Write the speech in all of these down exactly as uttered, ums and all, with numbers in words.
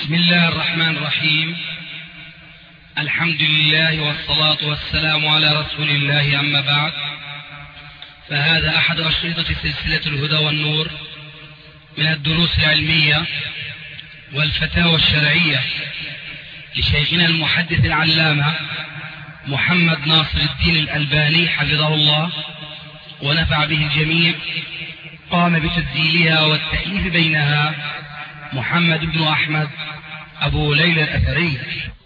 بسم الله الرحمن الرحيم. الحمد لله والصلاة والسلام على رسول الله، أما بعد، فهذا أحد أشرطة سلسلة الهدى والنور من الدروس العلمية والفتاوى الشرعية لشيخنا المحدث العلامة محمد ناصر الدين الألباني حفظه الله ونفع به الجميع. قام بتسجيلها والتأليف بينها محمد بن أحمد أبو ليلى الأثري.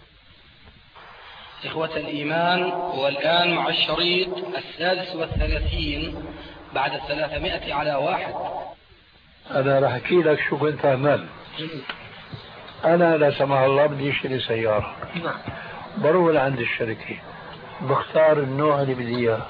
إخوة الإيمان، والآن مع الشريط السادس والثلاثين بعد الثلاثمائة على واحد. أنا رح أحكي لك شو كنت أعمل. أنا لا سمح الله بدي أشتري سيارة، بروح لعند الشركة بختار النوع اللي بدي إياه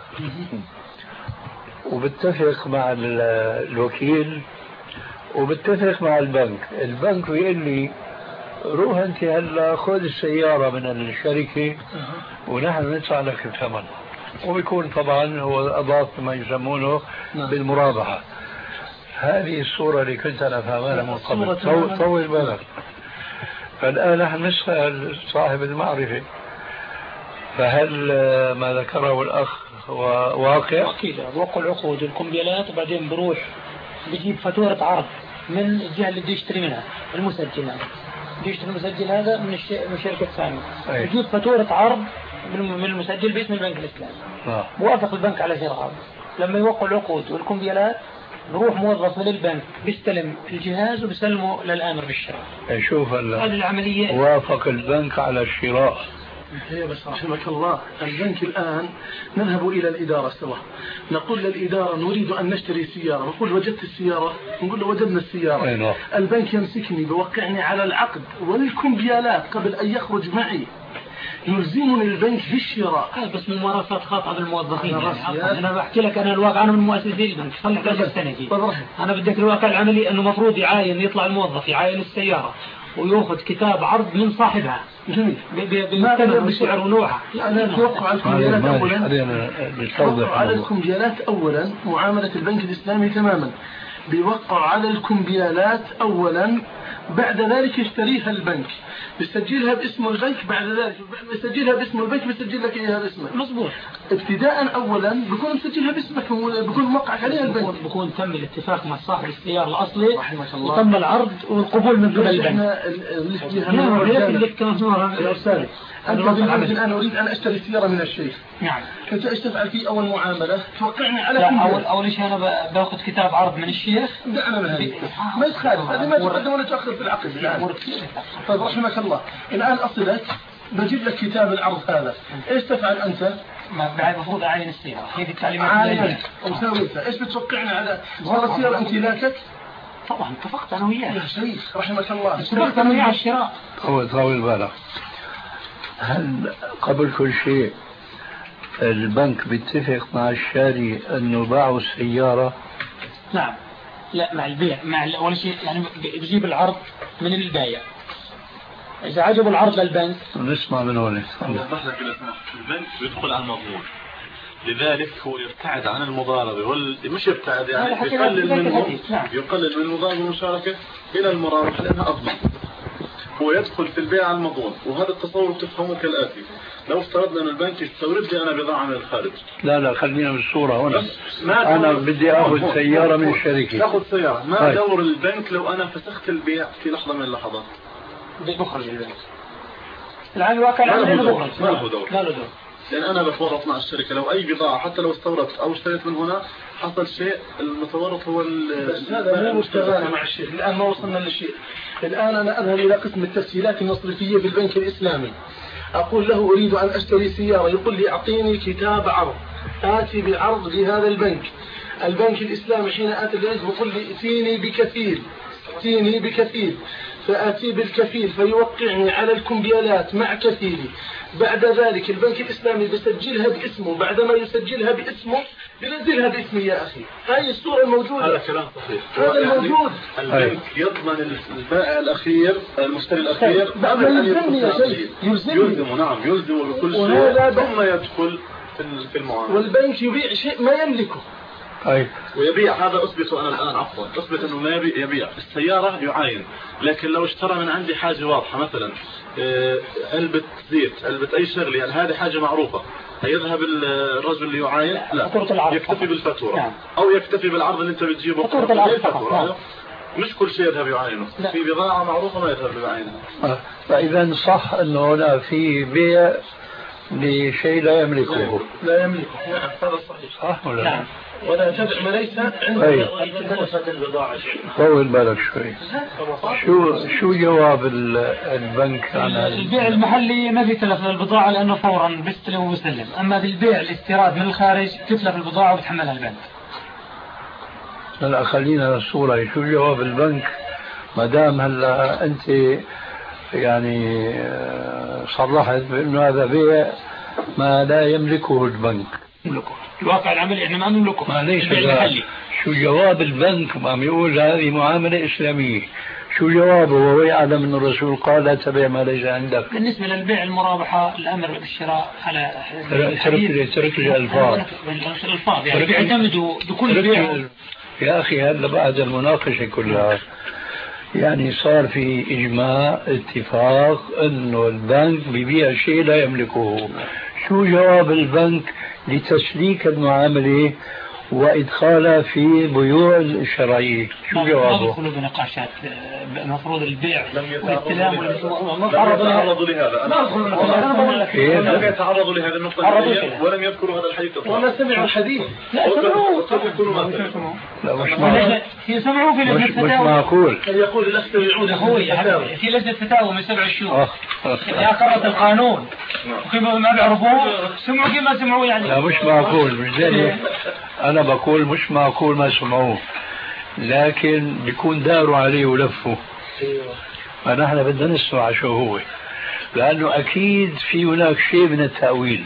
وبتفق مع الوكيل وبتفق مع البنك. البنك بيقول لي روح أنت هلا خذ السيارة من الشركة ونحن ندفع لك الثمن، وبيكون طبعا هو أضاف ما يسمونه بالمرابحة. هذه الصورة اللي كنت أنا فاهمها من قبل. طول, طول بالك. فالآن نحن نسأل صاحب المعرفة، فهل ما ذكره الأخ هو واقع؟ أكيد. بوقع العقود والكمبيالات وبعدين بروح بجيب فاتورة عرض من الجهة اللي بده يشتري منها، المسجل هذا بده يشتري المسجل هذا من الشركة الثانية، بجيب فاتورة عرض من المسجل باسم البنك الإسلامي. آه. بوافق البنك على شراء عرض. لما يوقع العقود والكمبيالات بروح موظف من البنك بيستلم الجهاز وبيسلمه للآمر بالشراء. شوف هذه العملية. وافق البنك على الشراء. هي بس رحمك الله، البنك الآن نذهب إلى الإدارة سوا، نقول للإدارة نريد أن نشتري سيارة، نقول وجدت السيارة، نقول له وجدنا السيارة. أيوة. البنك يمسكني بوقعني على العقد والكمبيالات قبل أن يخرج معي، يلزمني البنك بالشراء. هذا بس ممارسات خاطئة بالموظفين. أنا, أنا بحكي لك أنا الواقع، أنا من مؤسسي البنك صلح ثلاث سنة. أنا بدك الواقع العملي أنه مفروض يعاين، يطلع الموظف يعاين السيارة ويأخذ كتاب عرض من صاحبها بالثمن بالسعر ونوعها. أنا أتوقع الكمبيالات أولا، أتوقع على الكمبيالات أولا معاملة البنك الإسلامي تماما، بيوقع على الكمبيالات أولا، بعد ذلك يشتريها البنك، بيسجلها باسم البنك، بعد ذلك بيسجلها باسم البنك، بيسجل لك إياها باسمك. مظبوط. ابتداء أولا بيكون مسجلها باسمك، بيكون موقع عليها البنك، بيكون تم الاتفاق مع صاحب السيارة الأصلي وتم العرض والقبول من قبل البنك. يا أستاذ أنت الآن أريد أن أشتري سيارة من الشيخ. نعم. كنت أشتفعل في أول معاملة توقعني على لا أول أول شيء أنا باخذ كتاب عرض من الشيخ. دعنا من هذه ما يتخالف، هذه ما تقدم ولا تأخر في العقد الآن. طيب رحمك الله، الآن أصلت بجيب لك كتاب العرض هذا، إيش تفعل أنت؟ ما بعد المفروض أعين السيارة، هذه التعليمات. عاين وساوي أنت، إيش بتوقعنا على صار السيارة امتلاكك؟ طبعا اتفقت أنا وياه يا شيخ رحمك الله، اتفقت أنا وياه على الشراء. طول طول بالك. هل قبل كل شيء البنك بيتفق مع الشاري انه باعوا السيارة؟ نعم. لا مع البيع، مع اول شيء يعني بجيب العرض من البايع، اذا عجب العرض للبنك نسمع من هون. البنك بيدخل على المضمون، لذلك هو يبتعد عن المضاربة وال... مش يبتعد يعني يقلل منه، يقلل من المضاربة والمشاركة إلى المرابحة لأنها أضمن. هو يدخل في البيع على المضمون، وهذا التصور تفهمه كالآتي: لو افترضنا أن البنك يستورد لي أنا بضاعة من الخارج. لا لا خلينا بالصورة هنا. أنا بدي أخذ سيارة من الشركة. تأخذ سيارة، ما هاي. دور البنك لو أنا فسخت البيع في لحظة من اللحظات؟ بخرج البنك. الآن الواقع ما له دور. ما له دور. ما له دور. لأن أنا بتورط مع الشركة، لو أي بضاعة حتى لو استوردت أو اشتريت من هنا حصل شيء، المتورط هو بس هذا مو مشتغلنا مع الشيء. الآن ما وصلنا للشيء. الآن أنا أذهب إلى قسم التسهيلات المصرفية بالبنك الإسلامي، أقول له أريد أن أشتري سيارة، يقول لي أعطيني كتاب عرض، آتي بالعرض لهذا البنك. البنك الإسلامي حين آتي البنك بقول لي ائتيني بكفيل، ائتيني بكفيل، فآتي بالكفيل فيوقعني على الكمبيالات مع كفيلي. بعد ذلك البنك الإسلامي بيسجلها باسمه، بعدما يسجلها باسمه بينزلها باسمي. يا أخي هاي الصورة الموجودة. هذا كلام صحيح. هذا الموجود. البنك يضمن البائع الأخير، المشتري الأخير، بعد أن يلزمني يا شيء، يلزمه. نعم يلزمه بكل شيء ثم يدخل في المعاملة. والبنك يبيع شيء ما يملكه، أي. ويبيع، هذا أثبته أنا الآن عفوا، أثبت أنه ما يبيع, يبيع السيارة يعاين. لكن لو اشترى من عندي حاجة واضحة مثلا علبة زيت، علبة أي شغل، يعني هذه حاجة معروفة، هيذهب الرجل اللي يعاين؟ لا، يكتفي بالفاتورة. نعم. أو يكتفي بالعرض اللي أنت بتجيبه فاتورة العرض. مش كل شيء يذهب يعاينه، في بضاعة معروفة ما يذهب يعاينها. آه. فإذا صح أنه هنا في بيع لشيء لا يملكه. لا يملكه، نعم هذا صحيح. صح ولا؟ نعم. ولا تبع ما ليس عندك. طول بالك شوي. شو شو جواب البنك عن البيع المحلي؟ ما في تلف للبضاعة لأنه فورا بيستلم وبيسلم. أما بالبيع الاستيراد من الخارج تتلف البضاعة وبتحملها البنك. هلا خلينا الصورة. شو جواب البنك ما دام هلا أنت يعني صرحت بأنه هذا بيع ما لا يملكه البنك؟ يملكه الواقع العملي، احنا ما نملكه. معليش، شو جواب البنك؟ عم يقول هذه معاملة إسلامية. شو جوابه وهو يعلم أن الرسول قال لا تبيع ما ليس عندك؟ بالنسبة للبيع المرابحة الأمر بالشراء على ترك ترك الألفاظ. الألفاظ يعني بيعتمدوا بكل بيع. يا أخي هلا بعد المناقشة كلها يعني صار في إجماع اتفاق أنه البنك بيبيع شيء لا يملكه. شو جواب البنك لتسليك المعاملة وإدخالها في بيوع الشرعية؟ شو جوابه؟ ما بدخلوا بنقاشات. المفروض البيع والاستلام ما تعرضوا لهذا. لم يتعرضوا لهذه النقطة ولم يذكروا هذا الحديث ولا سمعوا الحديث. لا سمعوا. لا مش معقول. سمعوا في لجنة فتاوى. مش معقول. يقول الأخ سمعون هو في لجنة فتاوى من سبع شهور. يا قرأت القانون وكيف ما بيعرفوه سمعوا كيف ما سمعوا يعني. لا مش معقول. مش ذلك أنا بقول مش معقول ما سمعوه، لكن بيكون داروا عليه ولفوا. فنحن بدنا نسمع شو هو، لأنه أكيد في هناك شيء من التأويل.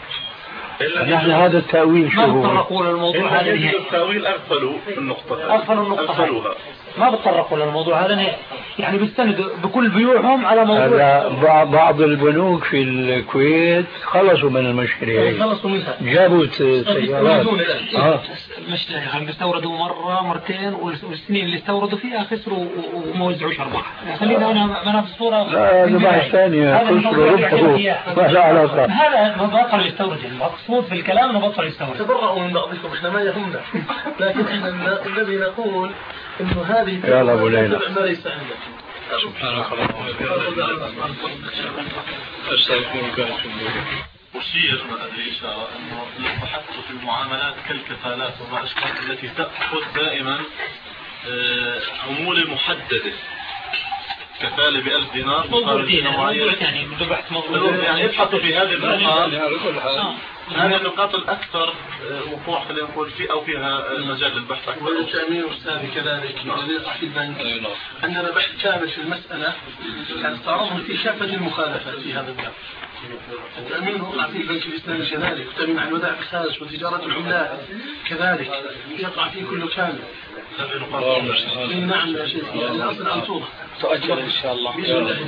نحن هذا التأويل شو هو؟ ما بتطرقوا للموضوع هذا. التأويل أغفلوا النقطة. أغفلوا النقطة. ما بتطرقوا للموضوع هذا يعني بيستندوا بكل بيوعهم على موضوع. هذا بعض البنوك في الكويت خلصوا من المشكلة. خلصوا منها. جابوا سيارات. اه مش يعني بيستوردوا مرة مرتين والسنين اللي استوردوا فيها خسروا وما وزعوش أرباح. خلينا أنا ما نفس الصورة. لا هذا بحث ثاني. خسروا ربحوا. ما له علاقة. هذا ما بطل يستورد. المقصود في الكلام إنه بطل يستورد. تبرؤوا من بعضكم، إحنا ما يهمنا. لكن إحنا الذي نقول إنه هذه يلا أبو ليلى. ما ليس عندك. سبحانك اللهم وبحمدك. أستغفرك. أشير ما أدري إشارة أنه لو بحثت في المعاملات كالكفالات وما أشبه التي تأخذ دائما عمولة محددة، كفالة بألف دينار مقابل معين. يعني بحث موضوع يعني ابحثوا في هذه النقاط. هذه النقاط الأكثر وقوع خلينا نقول في أو فيها مجال للبحث أكثر. والتأمين أستاذي كذلك في البنك عندنا بحث كامل في المسألة كان استعرضنا في كافة المخالفات في هذا الباب. التأمين وقع في البنك الإسلامي كذلك، التأمين عن ودائع الخارج وتجارة العملات كذلك يقع فيه كله كامل. نعم يا شيخ، الأصل أن توضح تؤجل إن شاء الله.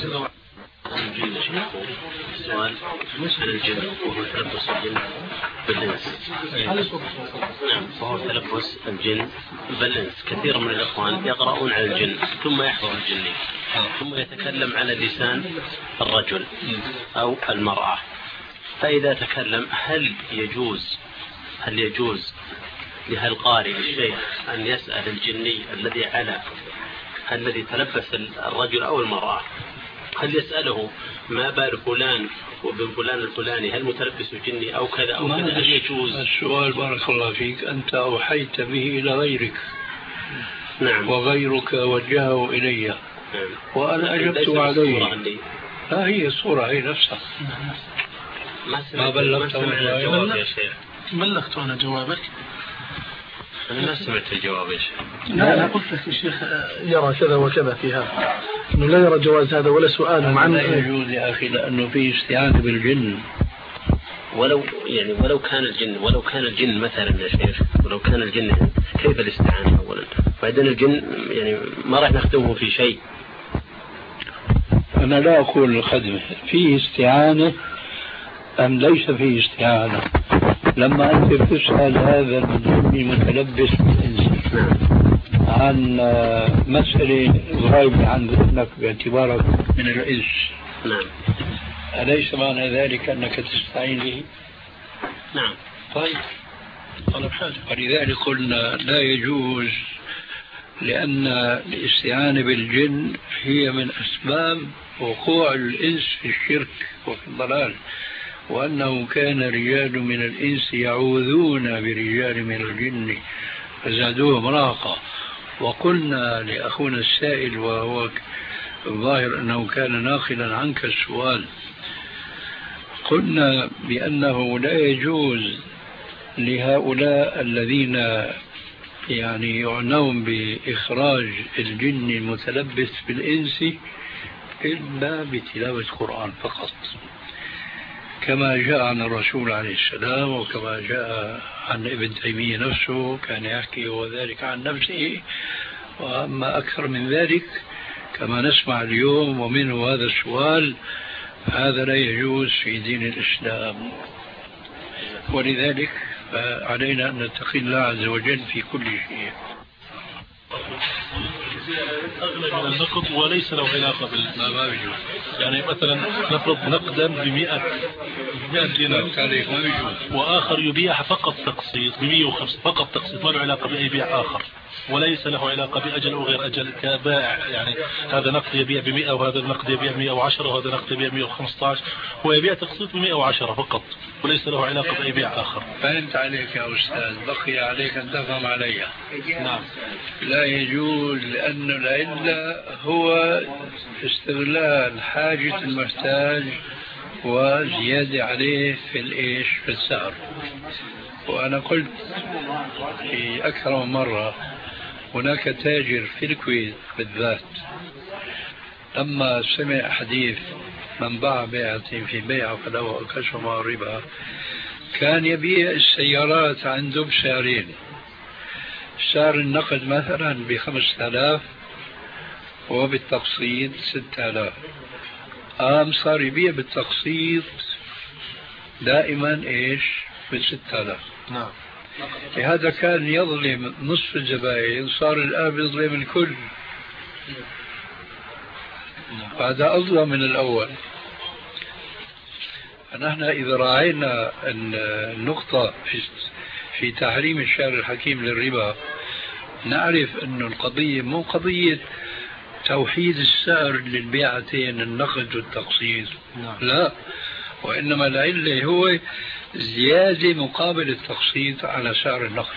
السؤال عن الجن وهو تلبس الجن بالإنس. نعم، وهو تلبس الجن بالإنس. كثير من الإخوان يقرؤون عن الجن ثم يحضر الجني ثم يتكلم على لسان الرجل أو المرأة. فإذا تكلم هل يجوز هل يجوز لهالقارئ الشيخ أن يسأل الجني الذي على الذي تلبس الرجل أو المرأة، هل يسأله ما بال فلان وابن فلان الفلاني هل متلبس جني أو كذا أو كذا؟ هل يجوز؟ السؤال بارك الله فيك أنت أوحيت به إلى غيرك. نعم. وغيرك وجهه إلي. نعم. وأنا أجبت عليه. ها هي الصورة هي نفسها. ما, ما بلغت الجواب يا شيخ. بلغت أنا جوابك. أنا ما سمعت الجواب يا شيخ. لا أنا قلت لك الشيخ يرى كذا وكذا في هذا، إنه لا يرى جواز هذا ولا سؤال عن. لا يجوز يا أخي لأنه في استعانة بالجن. ولو يعني ولو كان الجن ولو كان الجن مثلا يا شيخ ولو كان الجن كيف الاستعانة أولا؟ بعدين الجن يعني ما راح نخدمه في شيء. أنا لا أقول الخدمة فيه استعانة أم ليس فيه استعانة، لما أنت بتسأل هذا الجني المتلبس بالإنس عن مسألة غايبة عن ذهنك باعتبارك من الإنس، نعم، أليس معنى ذلك أنك تستعين به؟ نعم. طيب، طلب حاجة. ولذلك قلنا لا يجوز، لأن الاستعانة بالجن هي من أسباب وقوع الإنس في الشرك وفي الضلال، وأنه كان رجال من الإنس يعوذون برجال من الجن فزادوهم رهقا. وقلنا لأخونا السائل وهو الظاهر أنه كان ناقلا عنك السؤال، قلنا بأنه لا يجوز لهؤلاء الذين يعني يعنون بإخراج الجن المتلبس بالإنس إلا بتلاوة القرآن فقط، كما جاء عن الرسول عليه السلام، وكما جاء عن ابن تيمية نفسه كان يحكي وذلك عن نفسه. وأما أكثر من ذلك كما نسمع اليوم ومنه هذا السؤال، هذا لا يجوز في دين الإسلام. ولذلك علينا أن نتقي الله عز وجل في كل شيء. أغلى من النقد وليس له علاقة بالمال. يعني مثلا نفرض نقدا بمئة مئة دينار وآخر يبيع فقط تقسيط بمئة وخمسة فقط تقسيط، ما له علاقة بأي بيع آخر وليس له علاقة بأجل أو غير أجل كبائع. يعني هذا نقد يبيع بمئة وهذا النقد يبيع بمئة وعشرة وهذا نقد يبيع بمئة وخمسة عشر ويبيع تقسيط بمئة وعشرة فقط وليس له علاقة بأي بيع آخر. فهمت عليك يا أستاذ، بقي عليك أن تفهم علي. نعم. لا يجوز، لأن العلة هو استغلال حاجة المحتاج وزيادة عليه في الإيش في السعر. وأنا قلت في أكثر من مرة هناك تاجر في الكويت بالذات لما سمع حديث من باع بيعة في بيعة فله كسب الربا، كان يبيع السيارات عنده بسعرين، سعر النقد مثلا بخمسة آلاف وبالتقسيط ستة آلاف. قام صار يبيع بالتقسيط دائما ايش بستة آلاف. نعم. لهذا كان يظلم نصف الزبائن، صار الآن يظلم الكل. هذا أظلم من الأول. فنحن إذا راعينا النقطة في في تحريم الشارع الحكيم للربا، نعرف أن القضية مو قضية توحيد السعر للبيعتين النقد والتقسيط، لا، وإنما العلة هو زيادة مقابل التقسيط على سعر النقد.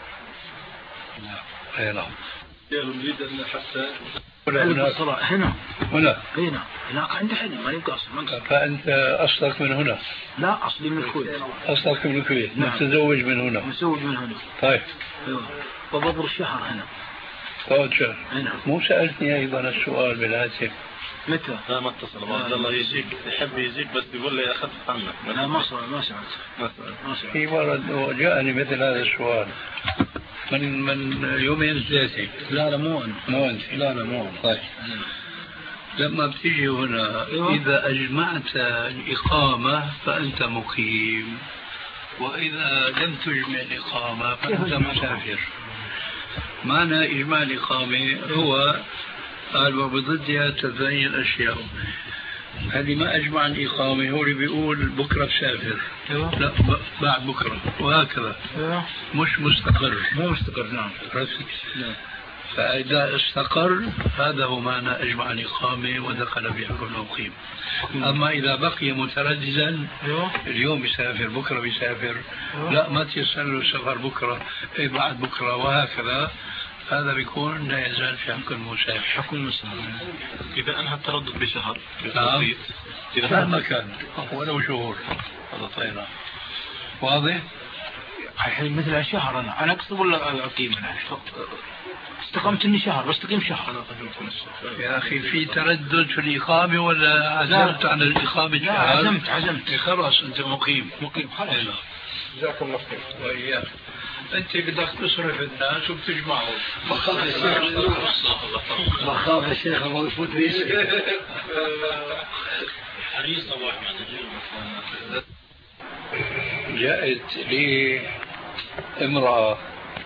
أي نعم. نريد أن حتى هنا هنا هنا هنا هناك عندي حد ما يبقى أصلا. فأنت أصلك من هنا؟ لا، أصلي من الكويت. أصلك من الكويت. نعم. متزوج من هنا؟ متزوج من هنا. طيب. أيوه. وبضر الشهر هنا. طيب شهر. هنا. مو سألتني أيضا السؤال بالهاتف؟ متى؟ لا ما اتصل. عبد الله يجيك يحب يجيك بس بيقول لي أخذت عنك. لا ما صار ما سألت. ما سألت. في ورد وجاءني مثل هذا السؤال من من يومين ثلاثة. لا لا مو أنا. مو أنت. لا لا مو أنا. طيب. لما بتيجي هنا أيوة. إذا أجمعت الإقامة فأنت مقيم، وإذا لم تجمع الإقامة فأنت مسافر. معنى إجماع الإقامة هو قال وبضدها تتبين الأشياء. هذه ما أجمع الإقامة هو اللي بيقول بكرة بسافر. أيوة. لا بعد بكرة وهكذا. أيوة. مش مستقر. مو مستقر. نعم. نعم. فإذا استقر هذا هو معنى أجمع الإقامة ودخل بحكم المقيم. أما إذا بقي مترددا اليوم بيسافر بكرة بيسافر لا ما تيسر له السفر بكرة إيه بعد بكرة وهكذا، هذا بيكون لا يزال في حكم المسافر. حكم المسافر. إذا أنهى التردد بشهر نعم. إذا ما كان ولو شهور هذا طيب. واضح؟ الحين مثل الشهر أنا أنا أقصد ولا أقيم أنا استقمت إني شهر بستقيم شهر. يا أخي في تردد في الإقامة ولا عزمت عن الإقامة شهر؟ عزمت عزمت خلاص أنت مقيم. مقيم خلاص. جزاكم الله خير. وإياك. أنت بدك تصرف الناس وبتجمعهم. بخاف الشيخ بخاف الشيخ ما يفوت لي شيء. حريص أبو أحمد. جاءت لي امرأة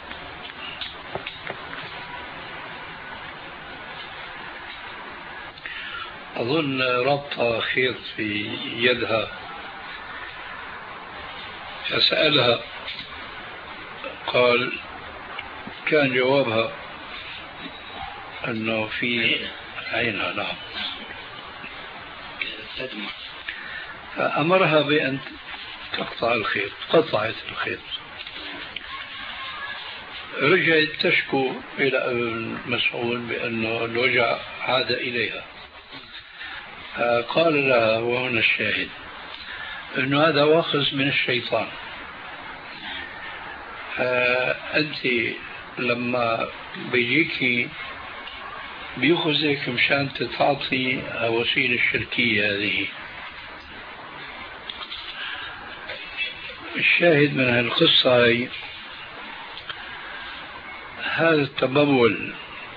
أظن ربطة خيط في يدها، فسألها قال كان جوابها أنه في عينها. نعم. فأمرها بأن تقطع الخيط، قطعت الخيط، رجعت تشكو إلى ابن مسعود بأنه الوجع عاد إليها، قال لها وهنا الشاهد أنه هذا واخذ من الشيطان. أنت لما بيجيكي بيأخذك مشان تتعاطي وسيلة الشركية هذه. الشاهد من هالقصة هي هذا التبول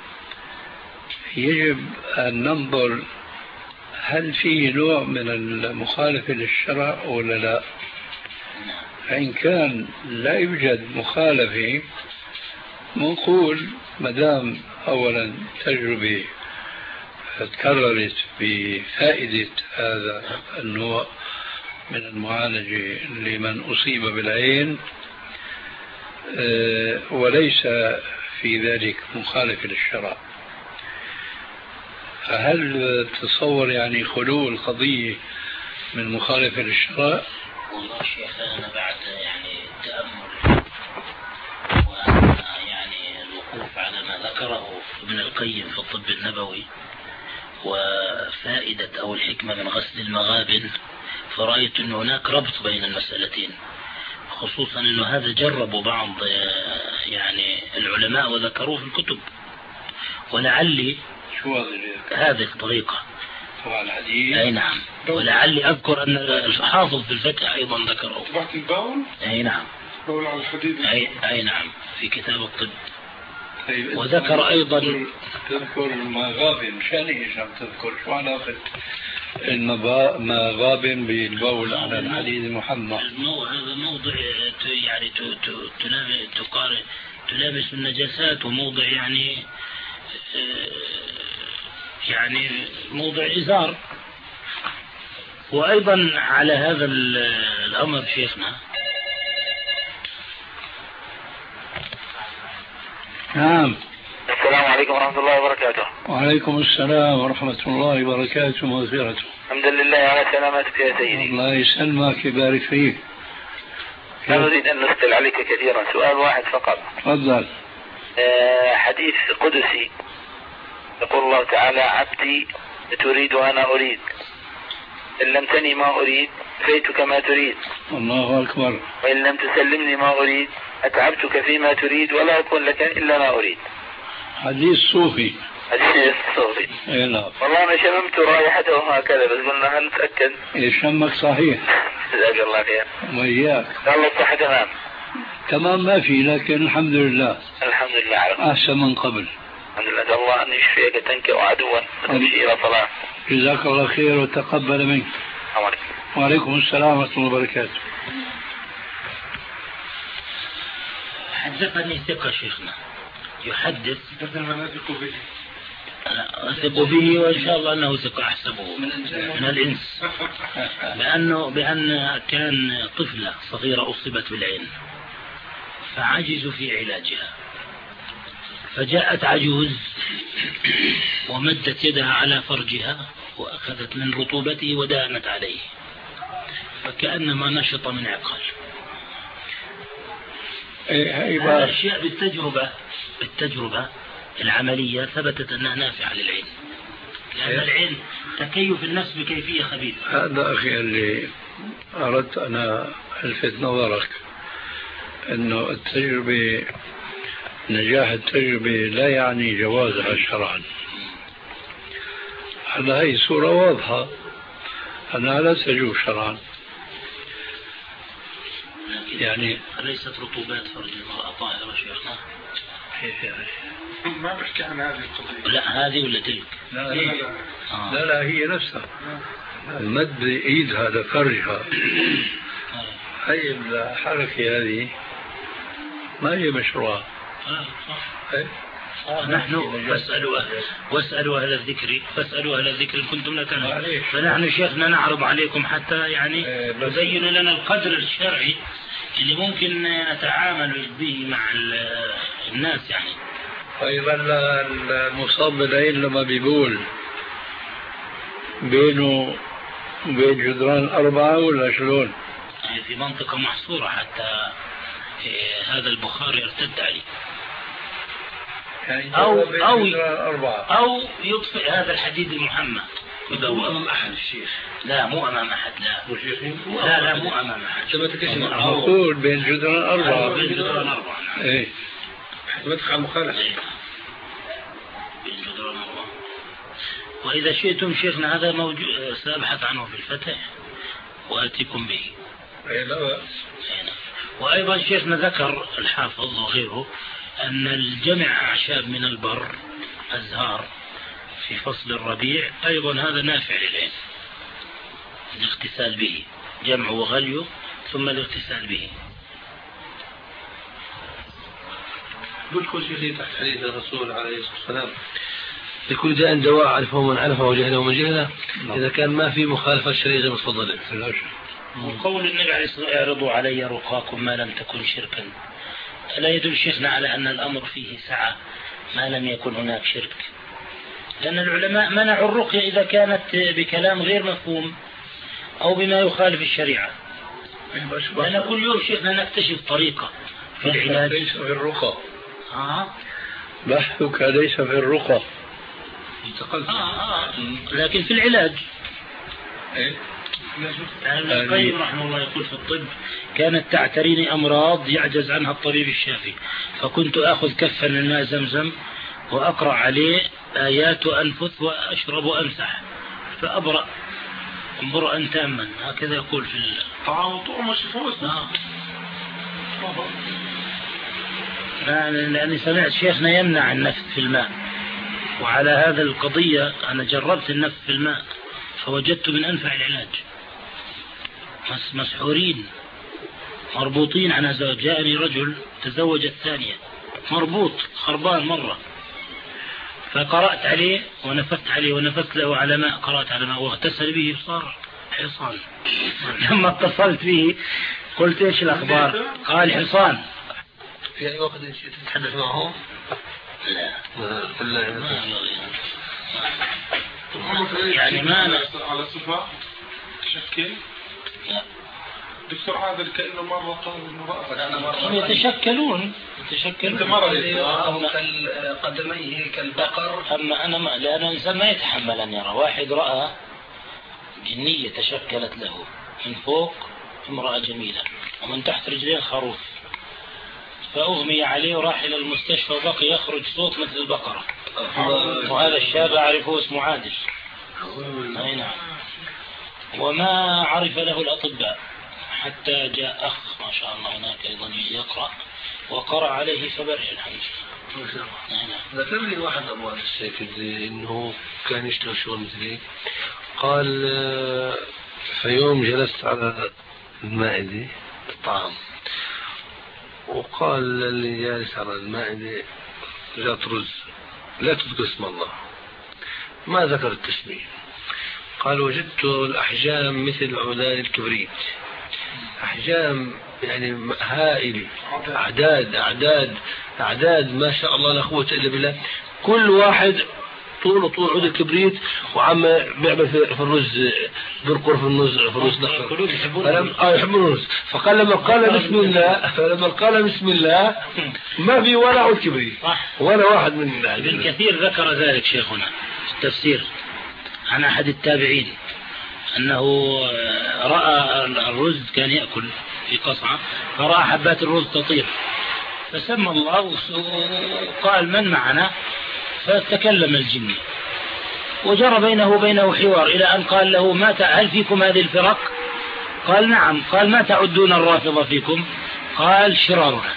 يجب أن ننظر هل فيه نوع من المخالفة للشرع ولا لا. فإن كان لا يوجد مخالفة نقول مدام أولا تجربة تكررت بفائدة هذا النوع من المعالجة لمن أصيب بالعين وليس في ذلك مخالف للشرع، فهل تصور يعني خلو القضية من مخالفة للشرع؟ والله شيخ أنا بعد يعني تأمل ويعني الوقوف على ما ذكره ابن القيم في الطب النبوي وفائدة أو الحكمة من غسل المغابن، فرأيت أن هناك ربط بين المسألتين، خصوصا أنه هذا جربوا بعض يعني العلماء وذكروه في الكتب، ولعلي شو هذه الطريقة طبعا الحديث. أي نعم، ولعلي أذكر أن الحافظ في الفتح أيضا ذكره. بعد البول؟ أي نعم. بول على الحديد. أي, أي نعم في كتاب الطب. طيب وذكر أيضا تذكر مغابن، مشان إيش عم تذكر؟ شو علاقة المغابن بالبول على الحديد المحمى؟ المو... هذا موضع يعني ت... ت... تلامس تقارن تلامس النجاسات، وموضع يعني يعني موضع إزار. وأيضا على هذا الأمر شيخنا. نعم. السلام عليكم ورحمة الله وبركاته. وعليكم السلام ورحمة الله وبركاته ومغفرته. الحمد لله على سلامتك يا سيدي. الله يسلمك ويبارك فيك. لا نريد أن نسأل عليك كثيرا، سؤال واحد فقط. تفضل. آه حديث قدسي يقول الله تعالى: عبدي تريد وأنا أريد، إن لم تني ما أريد فيتك ما تريد. الله أكبر. وإن لم تسلمني ما أريد أتعبتك فيما تريد ولا أكون لك إلا ما أريد. حديث صوفي. حديث صوفي. إيه لا. والله أنا شممت رائحته هكذا، بس قلنا هنتأكد. إيه شمك صحيح. جزاك الله خير. وإياك. الله الصحة تمام. تمام ما في، لكن الحمد لله. الحمد لله على أحسن من قبل. الحمد لله. أسأل الله أن يشفيك تنكئ عدوا وتمشي إلى صلاة. جزاك الله خير وتقبل منك. السلام عليكم. وعليكم السلام ورحمة الله وبركاته. حدثني ثقة شيخنا يحدث أثق به، وإن شاء الله أنه ثقة أحسبه من الإنس، بأنه بأن كان طفلة صغيرة أصيبت بالعين فعجزوا في علاجها، فجاءت عجوز ومدت يدها على فرجها وأخذت من رطوبته ودانت عليه فكأنما نشط من عقال. هذه الأشياء بالتجربة بالتجربة العملية ثبتت أنها نافعة للعين، لأن العين تكيف النفس بكيفية خبيثة. هذا أخي اللي أردت أنا ألفت نظرك أنه التجربة، نجاح التجربة لا يعني جوازها شرعا. هذا هي صورة واضحة أنها لا تجوز شرعا. يعني ليست رطوبات فرج المرأة طاهرة شيخنا؟ ما بحكي عن هذه القضية. لا هذه ولا تلك؟ لا لا, لا, آه. لا, لا هي نفسها. المد بإيدها لفرجها هي الحركة هذه ما هي مشروع. آه صح. آه نحن فاسألوا واسألوا أهل الذكر فاسألوا أهل الذكر إن كنتم لا تعلمون. فنحن شيخنا نعرض عليكم حتى يعني تبين لنا القدر الشرعي اللي ممكن نتعامل به مع الناس يعني. أيضا المصاب بالعين لما بيقول بينه وبين جدران أربعة ولا شلون؟ يعني في منطقة محصورة حتى هذا البخار يرتد عليه. يعني أو أو أربعة. أو يطفئ هذا الحديد المحمى. مو أمام أحد الشيخ. لا مو أمام أحد لا. لا لا مو أمام أحد. معقول بين جدران أربعة. بين جدران أربعة. إيه. مدخل مخالف. بين جدران أربعة. وإذا شئتم شيخنا هذا موجود سأبحث عنه في الفتح وآتيكم به. إيه لا. وأيضا شيخنا ذكر الحافظ وغيره أن الجمع أعشاب من البر أزهار في فصل الربيع أيضا هذا نافع للعين، الاغتسال به، جمع وغليه ثم الاغتسال به. قلت كل شيء تحت حديث الرسول عليه الصلاة والسلام لكل داء دواء عرفه من عرفه وجهله من جهله إذا كان ما في مخالفة الشريعة متفضلة. وقول النبي عليه الصلاة والسلام اعرضوا علي رقاكم ما لم تكن شركا، لا يدل شيخنا على أن الأمر فيه سعة ما لم يكن هناك شرك، لأن العلماء منعوا الرقية إذا كانت بكلام غير مفهوم أو بما يخالف الشريعة. لأن كل يوم شيخنا نكتشف طريقة في العلاج. ليس في الرقى. آه. بحثك ليس في الرقى. آه آه. لكن في العلاج. إيه؟ يعني ابن القيم رحمه الله يقول في الطب كانت تعتريني أمراض يعجز عنها الطبيب الشافي، فكنت أخذ كفا من ماء زمزم وأقرأ عليه آيات وأنفث وأشرب وأمسح فأبرأ برأ تاما. هكذا يقول في طعام وطعم وشفاء. لأني سمعت شيخنا يمنع النفث في الماء، وعلى هذا القضية أنا جربت النفث في الماء فوجدت من أنفع العلاج. مسحورين مربوطين عن زواج. جاءني رجل تزوج الثانية مربوط خربان مرة، فقرأت عليه ونفثت عليه ونفثت له على ماء، قرأت على ماء واغتسل به صار حصان. لما اتصلت به قلت ايش الأخبار؟ قال حصان. في أي وقت تتحدث معه؟ لا لا يعني ما أنا على صفة تشكل دكتور عادل كأنه مرة قال إنه رأسك يتشكلون يتشكلون قدميه كالبقر. أما أنا ما لأن الإنسان ما يتحمل أن يرى واحد رأى جنية تشكلت له من فوق امرأة جميلة ومن تحت رجلين خروف، فأغمي عليه وراح إلى المستشفى وبقي يخرج صوت مثل البقرة. وهذا الشاب أعرفه اسمه عادل. أي نعم. وما عرف له الأطباء حتى جاء أخ ما شاء الله هناك أيضا يقرأ وقرأ عليه فبرئ الحمد لله. ذكر لي واحد أبو هذا الشيء إنه كان يشتغل شغل مثلي، قال في يوم جلست على المائدة الطعام وقال اللي جالس على المائدة جاءت رز لا تذكر اسم الله، ما ذكر التسمية، قال وجدت الأحجام مثل عمدان الكبريت، أحجام يعني هائلة، أعداد أعداد أعداد ما شاء الله لا قوة إلا بالله، كل واحد طوله طول عود الكبريت وعم بيعمل في الرز برقر في الرز في الرز نحن فلم آه يحبون الرز، فقال لما قال بسم الله فلما قال بسم الله ما في ولا عود كبريت ولا واحد من ابن كثير ذكر ذلك شيخنا في التفسير عن أحد التابعين أنه رأى الرز كان يأكل في قصعة فرأى حبات الرز تطير فسمى الله وقال من معنا، فتكلم الجن وجرى بينه وبينه حوار إلى أن قال له ما هل فيكم هذه الفرق؟ قال نعم. قال ما تعدون الرافضة فيكم؟ قال شرارنا.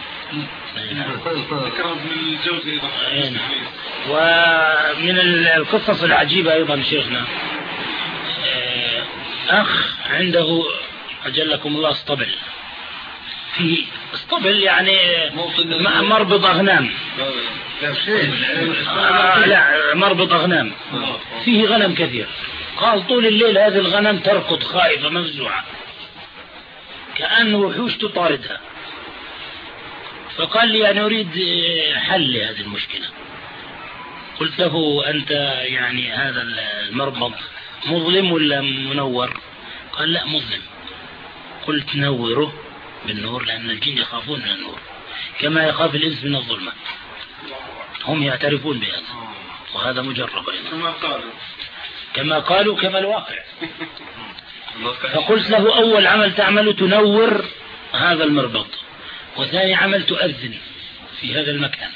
ومن القصص العجيبة أيضا شيخنا أخ عنده أجلكم الله اسطبل، في اسطبل يعني مربض أغنام، آه لا مربض أغنام فيه غنم كثير. قال طول الليل هذه الغنم تركض خائفة مفزوعة كأن وحوش تطاردها. فقال لي أنا أريد حل لهذه المشكلة. قلت له أنت يعني هذا المربض مظلم ولا منور؟ قال لا مظلم. قلت نوره بالنور، لأن الجن يخافون من النور كما يخاف الإنس من الظلمة، هم يعترفون بهذا وهذا مجرب أيضا كما قالوا كما قالوا كما الواقع. فقلت له أول عمل تعمل تنور هذا المربض، وثاني عمل تؤذن في هذا المكان.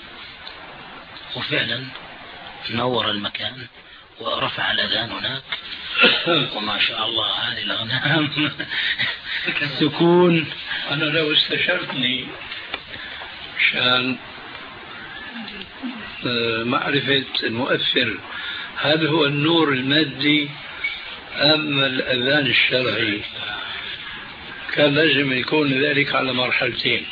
وفعلا نور المكان ورفع الأذان هناك، وما شاء الله هذه الأغنام السكون. أنا لو استشرتني عشان معرفة المؤثر هل هو النور المادي أم الأذان الشرعي، كان لازم يكون ذلك على مرحلتين.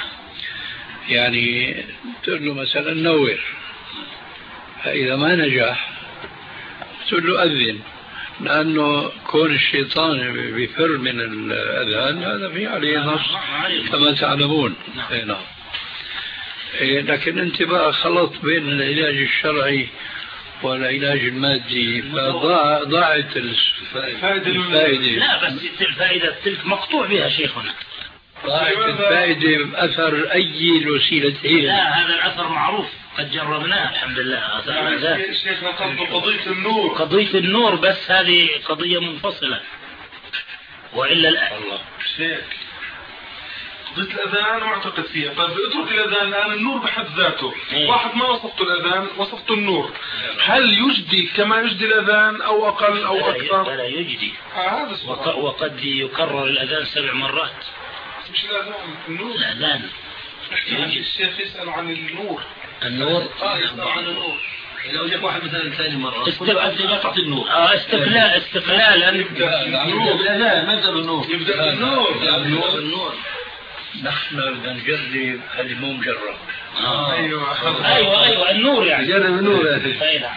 يعني تقول له مثلا نور، فإذا ما نجح تقول له أذن، لأنه كون الشيطان بيفر من الأذان هذا في عليه نص كما تعلمون. نعم. لكن انت بقى خلط بين العلاج الشرعي والعلاج المادي، فضاعت الفائدة. لا بس الفائدة تلك مقطوع بها شيخنا، ضاعت الفائدة بأثر أي وسيلتين. لا هذا الأثر معروف قد جربناه الحمد لله. يعني شيخنا قضية النور، قضية النور بس هذه قضية منفصلة، وإلا الآن الله شيخ قضية الأذان أنا معتقد فيها. طيب اترك الأذان الآن، النور بحد ذاته إيه؟ واحد ما وصفت الأذان وصفت النور، هل يجدي كما يجدي الأذان أو أقل أو أكثر؟ لا يجدي. آه هذا وق... وقد يكرر الأذان سبع مرات. مش الأذان، النور. الأذان الشيخ يسأل عن النور. النور آه يسأل عن النور. لو جاء واحد مثلا ثاني مرة استقلال النور. اه استقلال استقلالا يبدأ النور. الأذان ما يبدأ بالنور. يبدأ بالنور. النور. نحن بدنا نجرب اللي مو مجرب. آه. ايوه ايوه ايوه النور يعني جرب النور. اي نعم.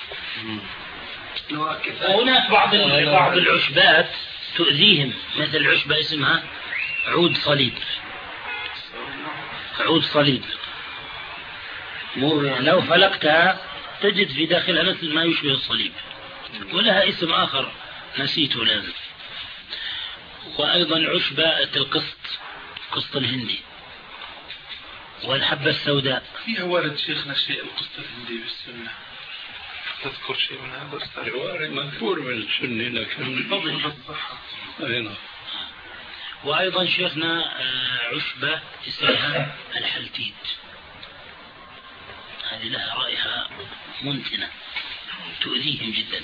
وهناك بعض بعض العشبات تؤذيهم، مثل عشبة اسمها عود صليب. عود صليب لو فلقتها تجد في داخلها مثل ما يشبه الصليب، ولها اسم آخر نسيته الآن. وأيضا عشبة القسط، القسط الهندي، والحبة السوداء. فيها وارد شيخنا شيء القسط الهندي بالسنة، تذكر شيء من هذا؟ وارد مذكور من السنة لكن فضل بالصحة. هنا. وأيضا شيخنا عشبة اسمها الحلتيت، هذه لها رائحة منتنة تؤذيهم جدا.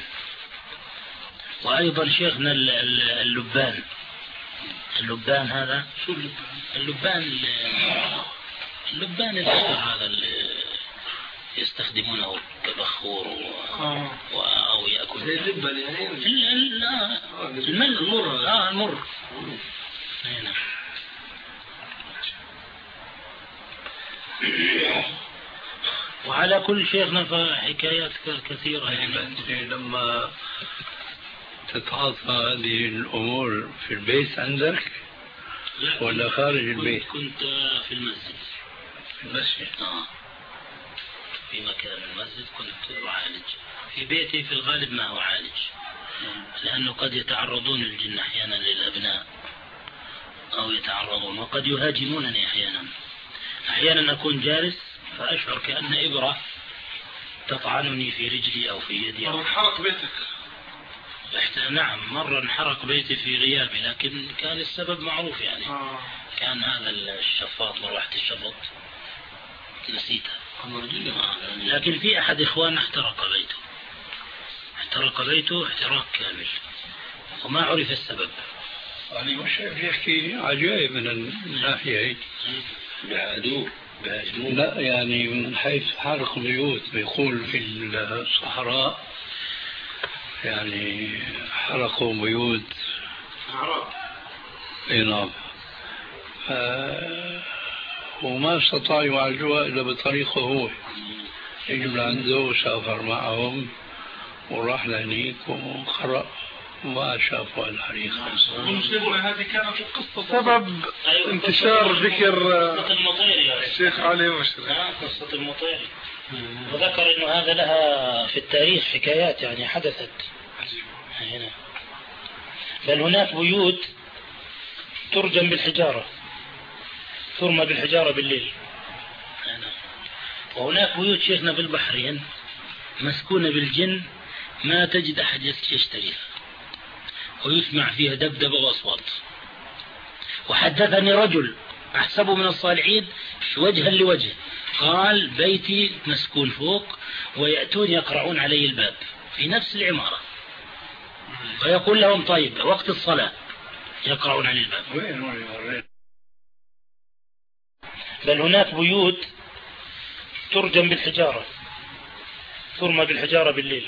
وأيضا شيخنا اللبان. اللبان هذا شو اللبان؟ اللبان اللبان الأثر هذا اللي يستخدمونه كبخور و... آه. و... أو يأكل زي اللبن يعني ال... لا المل المر آه المر هنا. وعلى كل شيخنا فحكايات كثيرة يعني. لما تتعاطى هذه الأمور في البيت عندك ولا خارج البيت؟ كنت في المسجد. في المسجد؟ آه في مكان المسجد كنت أعالج. في بيتي في الغالب ما أعالج، لأنه قد يتعرضون الجن أحيانا للأبناء أو يتعرضون، وقد يهاجمونني أحيانا. أحيانا أكون جالس فأشعر كأن إبرة تطعنني في رجلي أو في يدي. مرة انحرق بيتك؟ نعم مرة انحرق بيتي في غيابي، لكن كان السبب معروف يعني. آه. كان هذا الشفاط، مروحة الشفط نسيتها. لكن في أحد إخواننا احترق بيته، احترق بيته احتراق كامل وما عرف السبب. يعني مش يحكي عجائب من الناحية هي. بعدوه لا يعني من حيث حرق بيوت، بيقول في الصحراء يعني حرقوا بيوت اي نعم. آه وما استطاع يعالجوها الا بطريقه هو، يجب عنده وسافر معهم وراح لهنيك وقرأ ما شافوا الحريقة. هذه كانت القصة سبب انتشار ذكر الشيخ علي مشري. قصة المطيري، وذكر انه هذا لها في التاريخ حكايات يعني حدثت هنا. بل هناك بيوت ترجم بالحجارة، ترمى بالحجارة بالليل. وهناك بيوت شيخنا في البحرين مسكونة بالجن ما تجد أحد يشتريها، ويسمع فيها دبدبة وأصوات. وحدثني رجل أحسبه من الصالحين وجها لوجه، قال بيتي مسكون فوق ويأتون يقرعون علي الباب في نفس العمارة، فيقول لهم طيب وقت الصلاة يقرعون علي الباب. بل هناك بيوت ترجم بالحجارة، ترمى بالحجارة بالليل.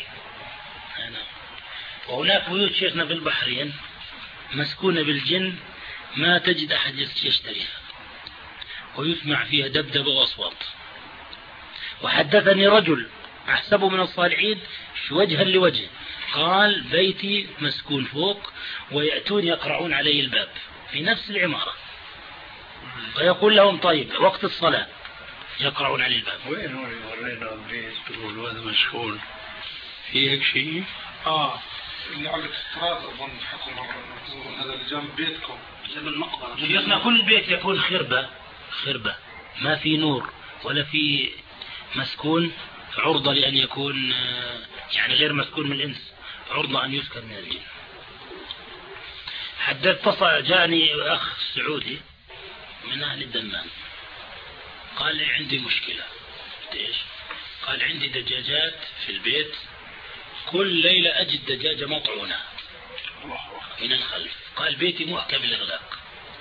وهناك بيوت شيخنا في البحرين مسكونة بالجن ما تجد أحد يشتريها، ويسمع فيها دبدبة وأصوات. وحدثني رجل أحسبه من الصالحين وجها لوجه، قال بيتي مسكون فوق ويأتون يقرعون علي الباب في نفس العمارة، فيقول لهم طيب وقت الصلاة يقرعون علي الباب. وين هو ورينا البيت تقول هذا مسكون في هيك شيء؟ اه اللي على الاستراد اظن حكوا مرة هذا اللي جنب بيتكم جنب المقبرة. شيخنا كل بيت يكون خربة، خربة ما في نور ولا في مسكون، عرضة لأن يكون يعني غير مسكون من الإنس، عرضة أن يسكن من الجن. حدثت جاءني أخ سعودي من أهل الدمام، قال لي عندي مشكلة. إيش؟ قال عندي دجاجات في البيت، كل ليلة أجد دجاجة مطعونة من الخلف. قال بيتي محكم الإغلاق.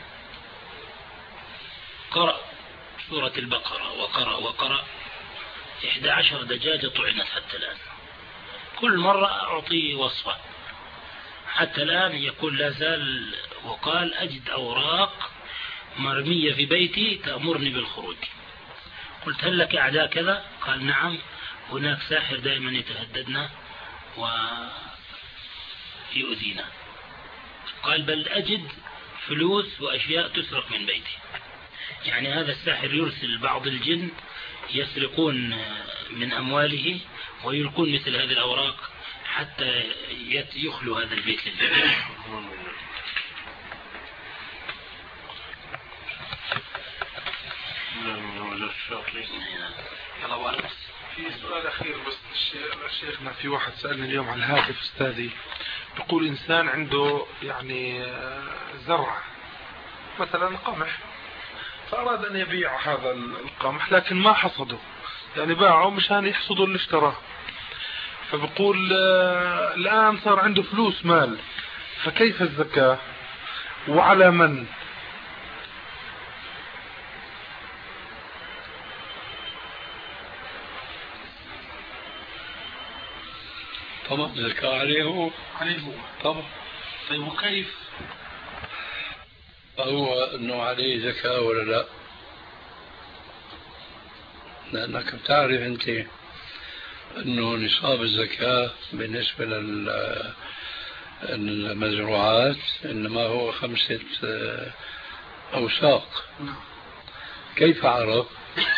قرأ سورة البقرة وقرأ وقرأ إحدى عشر دجاجة طعنت حتى الآن. كل مرة أعطيه وصفة حتى الآن يقول لا زال. وقال أجد أوراق مرمية في بيتي تأمرني بالخروج. قلت هل لك أعداء كذا؟ قال نعم، هناك ساحر دائما يتهددنا ويؤذينا. قال بل أجد فلوس وأشياء تسرق من بيتي. يعني هذا الساحر يرسل بعض الجن يسرقون من أمواله ويلقون مثل هذه الأوراق حتى يخلو هذا البيت للبيت. في سؤال أخير بس شيخنا، في واحد سألني اليوم على الهاتف أستاذي، بيقول إنسان عنده يعني زرع مثلا قمح، فأراد أن يبيع هذا القمح لكن ما حصده، يعني باعه مشان يحصدوا اللي اشتراه. فبقول الآن صار عنده فلوس مال، فكيف الزكاة وعلى من؟ طبعا زكاة عليه هو عليه هو طبعا. طيب وكيف هو انه عليه زكاة ولا لا؟ لانك بتعرف انت انه نصاب الزكاة بالنسبة للمزروعات انما هو خمسة اوساق. كيف عرف؟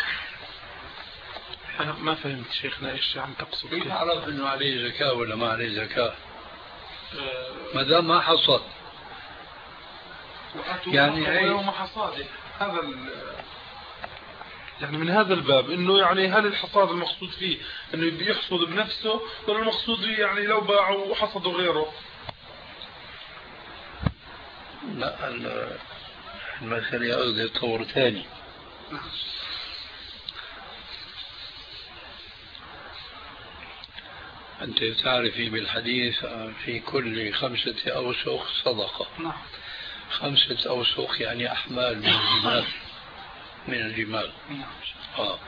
ما فهمت شيخنا ايش عم تقصد؟ كيف عرف انه عليه زكاة ولا ما عليه زكاة؟ ما دام ما حصد يعني يوم حصاده، هذا يعني من هذا الباب انه يعني هل الحصاد المقصود فيه انه بيحصد بنفسه ولا المقصود يعني لو باعوا وحصدوا غيره؟ لا المسألة يأخذ طور ثاني. أنت تعرفي بالحديث في كل خمسة أوسق صدقة. نعم. خمسة أوسق يعني أحمال من الجمال من الجمال. نعم. آه.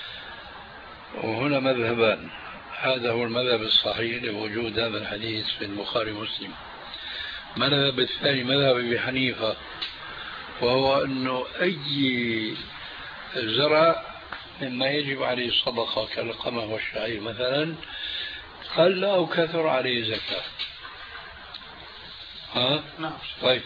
وهنا مذهبان، هذا هو المذهب الصحيح لوجود هذا الحديث في البخاري ومسلم. المذهب الثاني مذهب أبي حنيفة، وهو أنه أي زرع مما يجب عليه الصدقة كالقمح والشعير مثلا قل أو كثر عليه زكاة. ها؟ نعم. طيب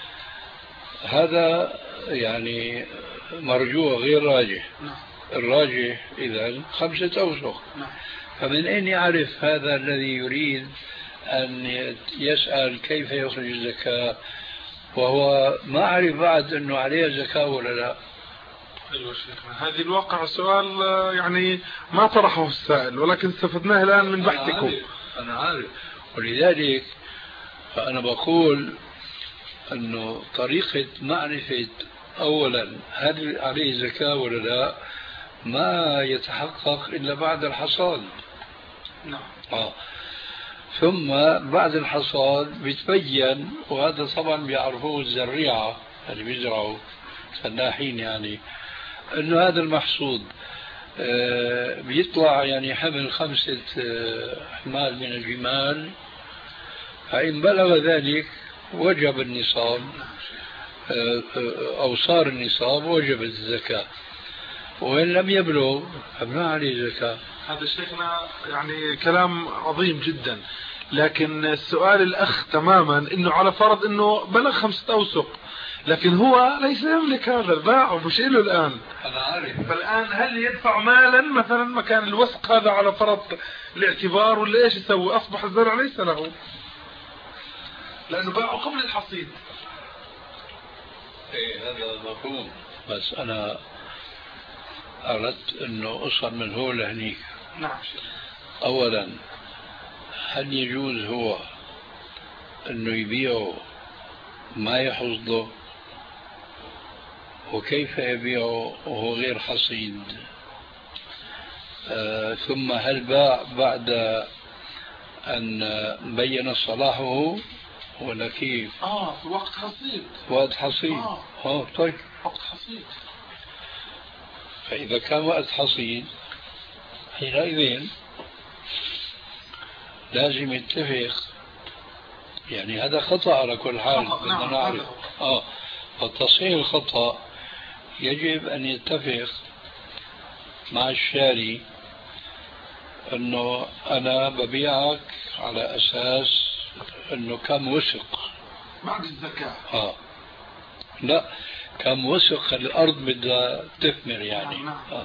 هذا يعني مرجوع غير راجح. نعم. الراجح إذن خمسة أوسق. نعم. فمن أين يعرف هذا الذي يريد أن يسأل كيف يخرج الزكاة وهو ما عرف بعد أنه عليه زكاة ولا لا؟ أيوة شيخنا، هذه الواقع سؤال يعني ما طرحه السائل ولكن استفدناه الآن من بحثكم. أنا عارف, أنا عارف. ولذلك فأنا بقول أنه طريقة معرفة أولا هل عليه زكاة ولا لا ما يتحقق إلا بعد الحصاد. نعم. آه. ثم بعد الحصاد بيتبين، وهذا طبعا بيعرفوه الزريعة اللي بيزرعوا فلاحين، يعني انه هذا المحصود آه بيطلع يعني حمل خمسة آه حمال من الجمال، فإن بلغ ذلك وجب النصاب آه أو صار النصاب وجبت الزكاة، وإن لم يبلغ فما عليه زكاة. هذا شيخنا يعني كلام عظيم جدا، لكن السؤال الأخ تماما إنه على فرض إنه بلغ خمسة أوسق لكن هو ليس يملك هذا، باعه مش له الآن. أنا عارف. فالآن هل يدفع مالا مثلا مكان الوسق هذا على فرض الاعتبار ولا إيش يسوي؟ أصبح الزرع ليس له لأنه باعه قبل الحصيد. إيه هذا مفهوم، بس أنا أردت أنه أوصل من هو لهنيك. نعم. أولا هل يجوز هو أنه يبيعه ما يحصده؟ وكيف يبيعه وهو غير حصيد؟ آه ثم هل باع بعد أن بين صلاحه ولا كيف؟ آه في وقت حصيد. وقت حصيد. آه. آه طيب. وقت حصيد. فإذا كان وقت حصيد حينئذ لازم يتفق، يعني هذا خطأ على كل حال. بدنا نعرف. آه فتصحيح الخطأ يجب أن يتفق مع الشاري أنه أنا ببيعك على أساس أنه كم وسق بعد الزكاة. آه لا كم وسق الأرض بدها تثمر يعني. نعم. آه.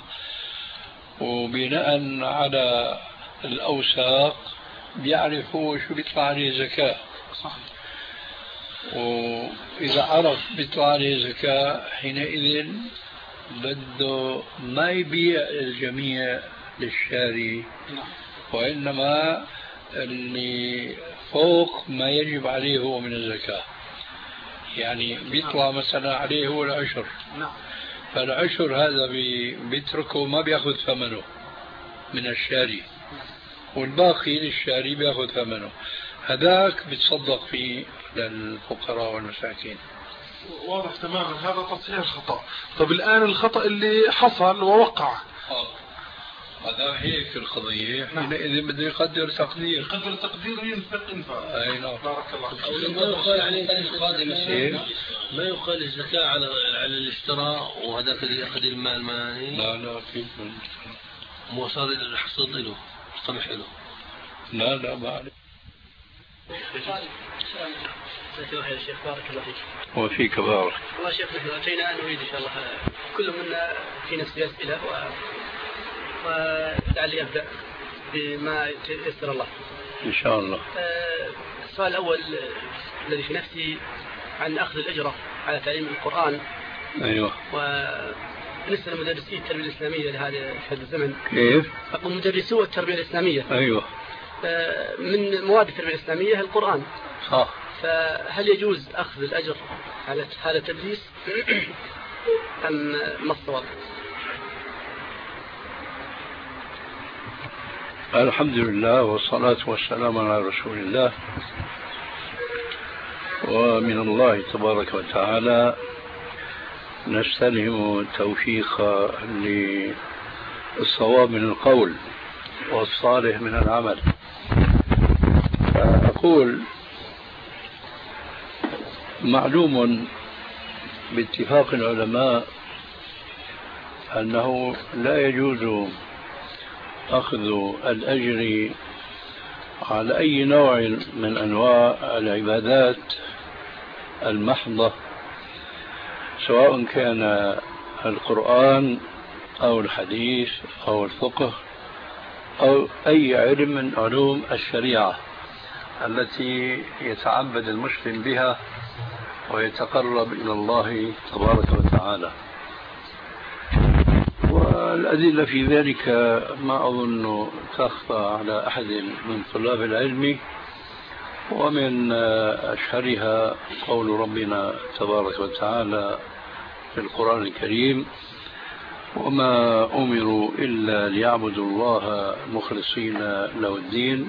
وبناء على الأوساق بيعرفوا شو بيطلع عليه زكاة. صحيح. وإذا عرف بيطلع عليه زكاة حينئذ بده ما يبيع الجميع للشاري. نعم. وإنما اللي فوق ما يجب عليه هو من الزكاة، يعني بيطلع مثلا عليه هو العشر. نعم. فالعشر هذا بي بيتركه ما بياخذ ثمنه من الشاري، والباقي للشاري بياخذ ثمنه، هذاك بيتصدق فيه للفقراء والمساكين. واضح تماما، هذا تصحيح الخطأ. طب الآن الخطأ اللي حصل ووقع آه. هذا هيك القضية. حينئذ بده يقدر تقدير. يقدر تقدير ينفق انفاق. أي نعم. بارك الله فيك. ما يقال عليه ما يقال الزكاة على على الاشتراء وهذاك اللي يأخذ المال ماني. لا لا كيف مو صار الحصاد له القمح له. لا لا ما عليه. يا شيخ بارك الله فيك. وفيك بارك. والله شيخ نحن أتينا أن نريد إن شاء الله كل منا في نفسه أسئلة و... ولعلي أبدأ بما يسر الله إن شاء الله. السؤال الأول الذي في نفسي عن أخذ الأجرة على تعليم القرآن. أيوة. وبالنسبة لمدرسي التربية الإسلامية لهذا هذا الزمن. كيف؟ مدرسو التربية الإسلامية. أيوة. من مواد التربية الإسلامية القرآن. صح. فهل يجوز أخذ الأجر على هذا التدريس أم ما الصواب؟ الحمد لله والصلاة والسلام على رسول الله. ومن الله تبارك وتعالى نستلهم التوفيق للصواب من القول والصالح من العمل. أقول معلوم باتفاق العلماء أنه لا يجوز أخذ الأجر على أي نوع من أنواع العبادات المحضة، سواء كان القرآن أو الحديث أو الفقه أو أي علم من علوم الشريعة التي يتعبد المسلم بها ويتقرب إلى الله تبارك وتعالى. والأدلة في ذلك ما أظن تخفى على أحد من طلاب العلم، ومن أشهرها قول ربنا تبارك وتعالى في القرآن الكريم: وما أمروا إلا ليعبدوا الله مخلصين له الدين،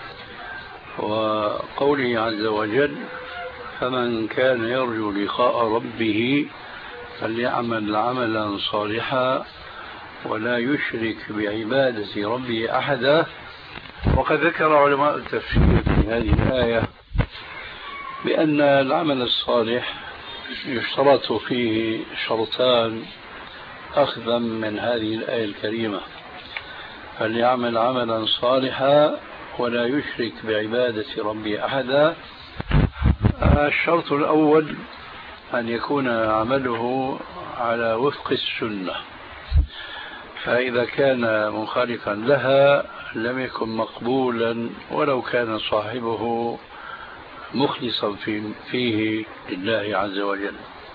وقوله عز وجل: فمن كان يرجو لقاء ربه فليعمل عملا صالحا ولا يشرك بعبادة ربه أحدا. وقد ذكر علماء التفسير في هذه الآية بأن العمل الصالح يشترط فيه شرطان أخذا من هذه الآية الكريمة: فليعمل عملا صالحا ولا يشرك بعبادة ربه أحدا. الشرط الأول أن يكون عمله على وفق السنة، فإذا كان مخالفا لها لم يكن مقبولا ولو كان صاحبه مخلصا فيه لله عز وجل.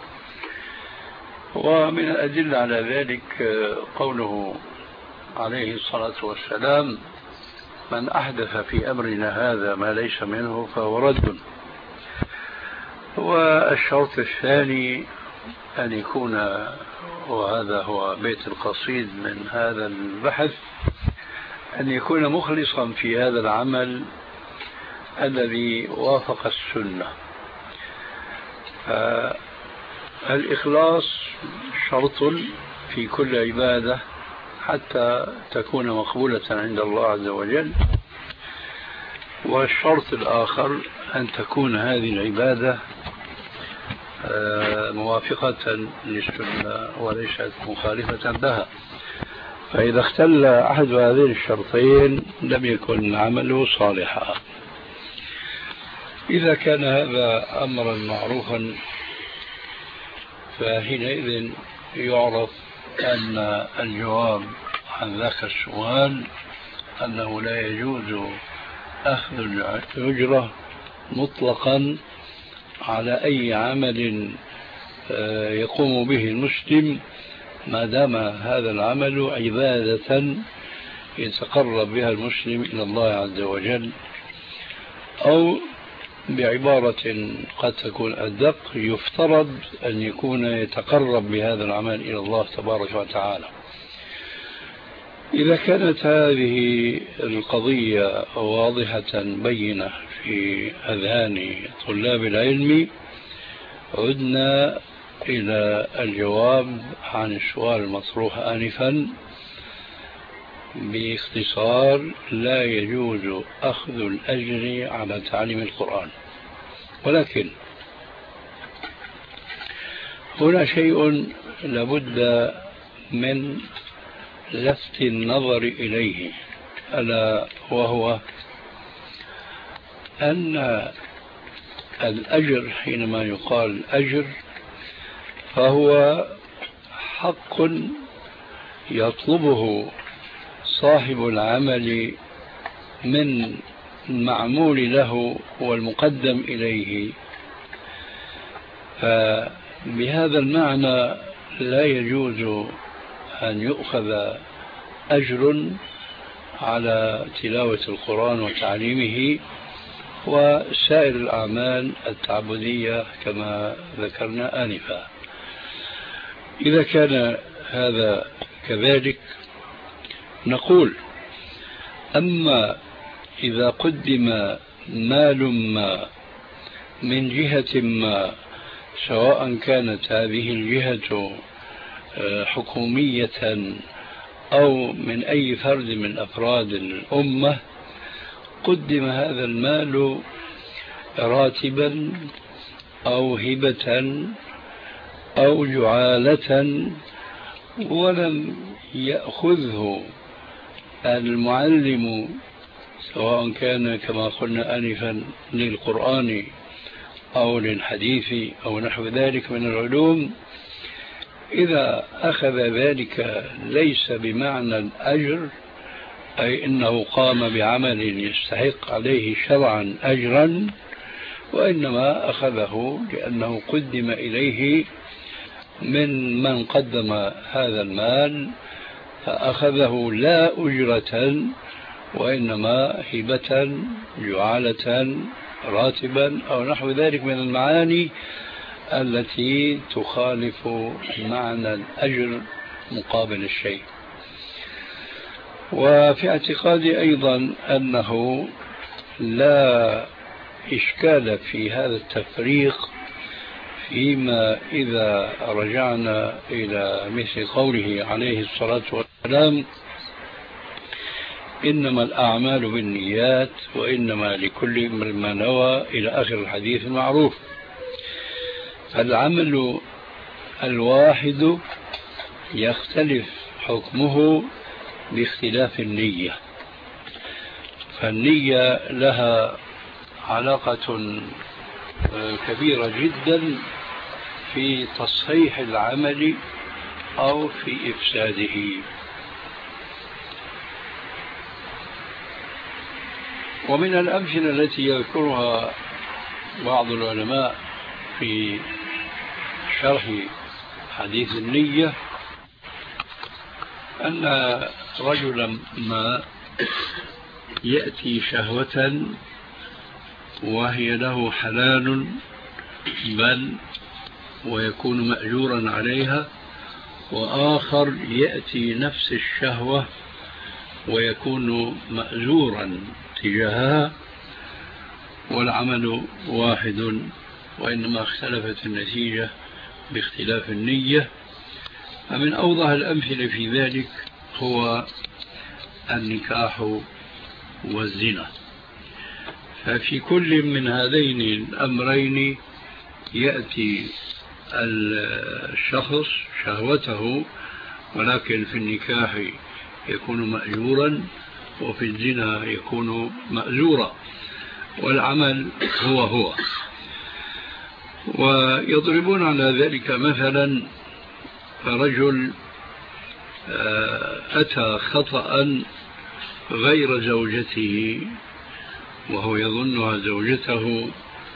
ومن الأدلة على ذلك قوله عليه الصلاة والسلام: من أحدث في أمرنا هذا ما ليس منه فهو رد. والشرط الثاني أن يكون، وهذا هو بيت القصيد من هذا البحث، أن يكون مخلصا في هذا العمل الذي وافق السنة. فالإخلاص شرط في كل عبادة حتى تكون مقبولة عند الله عز وجل. والشرط الآخر أن تكون هذه العبادة موافقة للسنة وليست مخالفة لها، فإذا اختل أحد هذين الشرطين لم يكن عمله صالحا. إذا كان هذا أمرا معروفا فحينئذ يعرف أن الجواب عن ذاك السؤال أنه لا يجوز أخذ الأجرة مطلقا على أي عمل يقوم به المسلم ما دام هذا العمل عبادة يتقرب بها المسلم إلى الله عز وجل، أو بعبارة قد تكون أدق: يفترض أن يكون يتقرب بهذا العمل إلى الله تبارك وتعالى. إذا كانت هذه القضية واضحة بينة في أذهان طلاب العلم، عدنا إلى الجواب عن السؤال المطروح آنفا باختصار: لا يجوز أخذ الأجر على تعليم القرآن. ولكن هنا شيء لابد من لفت النظر إليه، ألا وهو أن الأجر حينما يقال أجر فهو حق يطلبه صاحب العمل من المعمول له والمقدم إليه. فبهذا المعنى لا يجوز أن يؤخذ أجر على تلاوة القرآن وتعليمه وسائر الأعمال التعبدية كما ذكرنا آنفا. إذا كان هذا كذلك نقول: أما إذا قدم مال ما من جهة ما، سواء كانت هذه الجهة حكومية أو من أي فرد من أفراد الأمة، قدم هذا المال راتبا أو هبة أو جعالة، ولم يأخذه المعلم سواء كان كما قلنا آنفا للقرآن أو للحديث أو نحو ذلك من العلوم، إذا أخذ ذلك ليس بمعنى الأجر، أي إنه قام بعمل يستحق عليه شرعا أجرا، وإنما أخذه لأنه قدم إليه من من قدم هذا المال، فأخذه لا أجرة وإنما هبة جعالة راتبا أو نحو ذلك من المعاني التي تخالف معنى الأجر مقابل الشيء. وفي اعتقادي أيضا أنه لا إشكال في هذا التفريق فيما إذا رجعنا إلى مثل قوله عليه الصلاة والسلام: إنما الأعمال بالنيات وإنما لكل امرئ ما نوى، إلى آخر الحديث المعروف. فالعمل الواحد يختلف حكمه باختلاف النية، فالنية لها علاقة كبيرة جدا في تصحيح العمل أو في إفساده. ومن الأمثلة التي يذكرها بعض العلماء في شرح حديث النية أن رجلا ما يأتي شهوة وهي له حلال بل ويكون مأجورا عليها، وآخر يأتي نفس الشهوة ويكون مأجورا تجاهها، والعمل واحد وإنما اختلفت النتيجة باختلاف النية. فمن أوضح الأمثلة في ذلك هو النكاح والزنا، ففي كل من هذين الأمرين يأتي الشخص شهوته، ولكن في النكاح يكون مأجورا وفي الزنا يكون مأجورا، والعمل هو هو. ويضربون على ذلك مثلا رجل أتى خطأ غير زوجته وهو يظنها زوجته،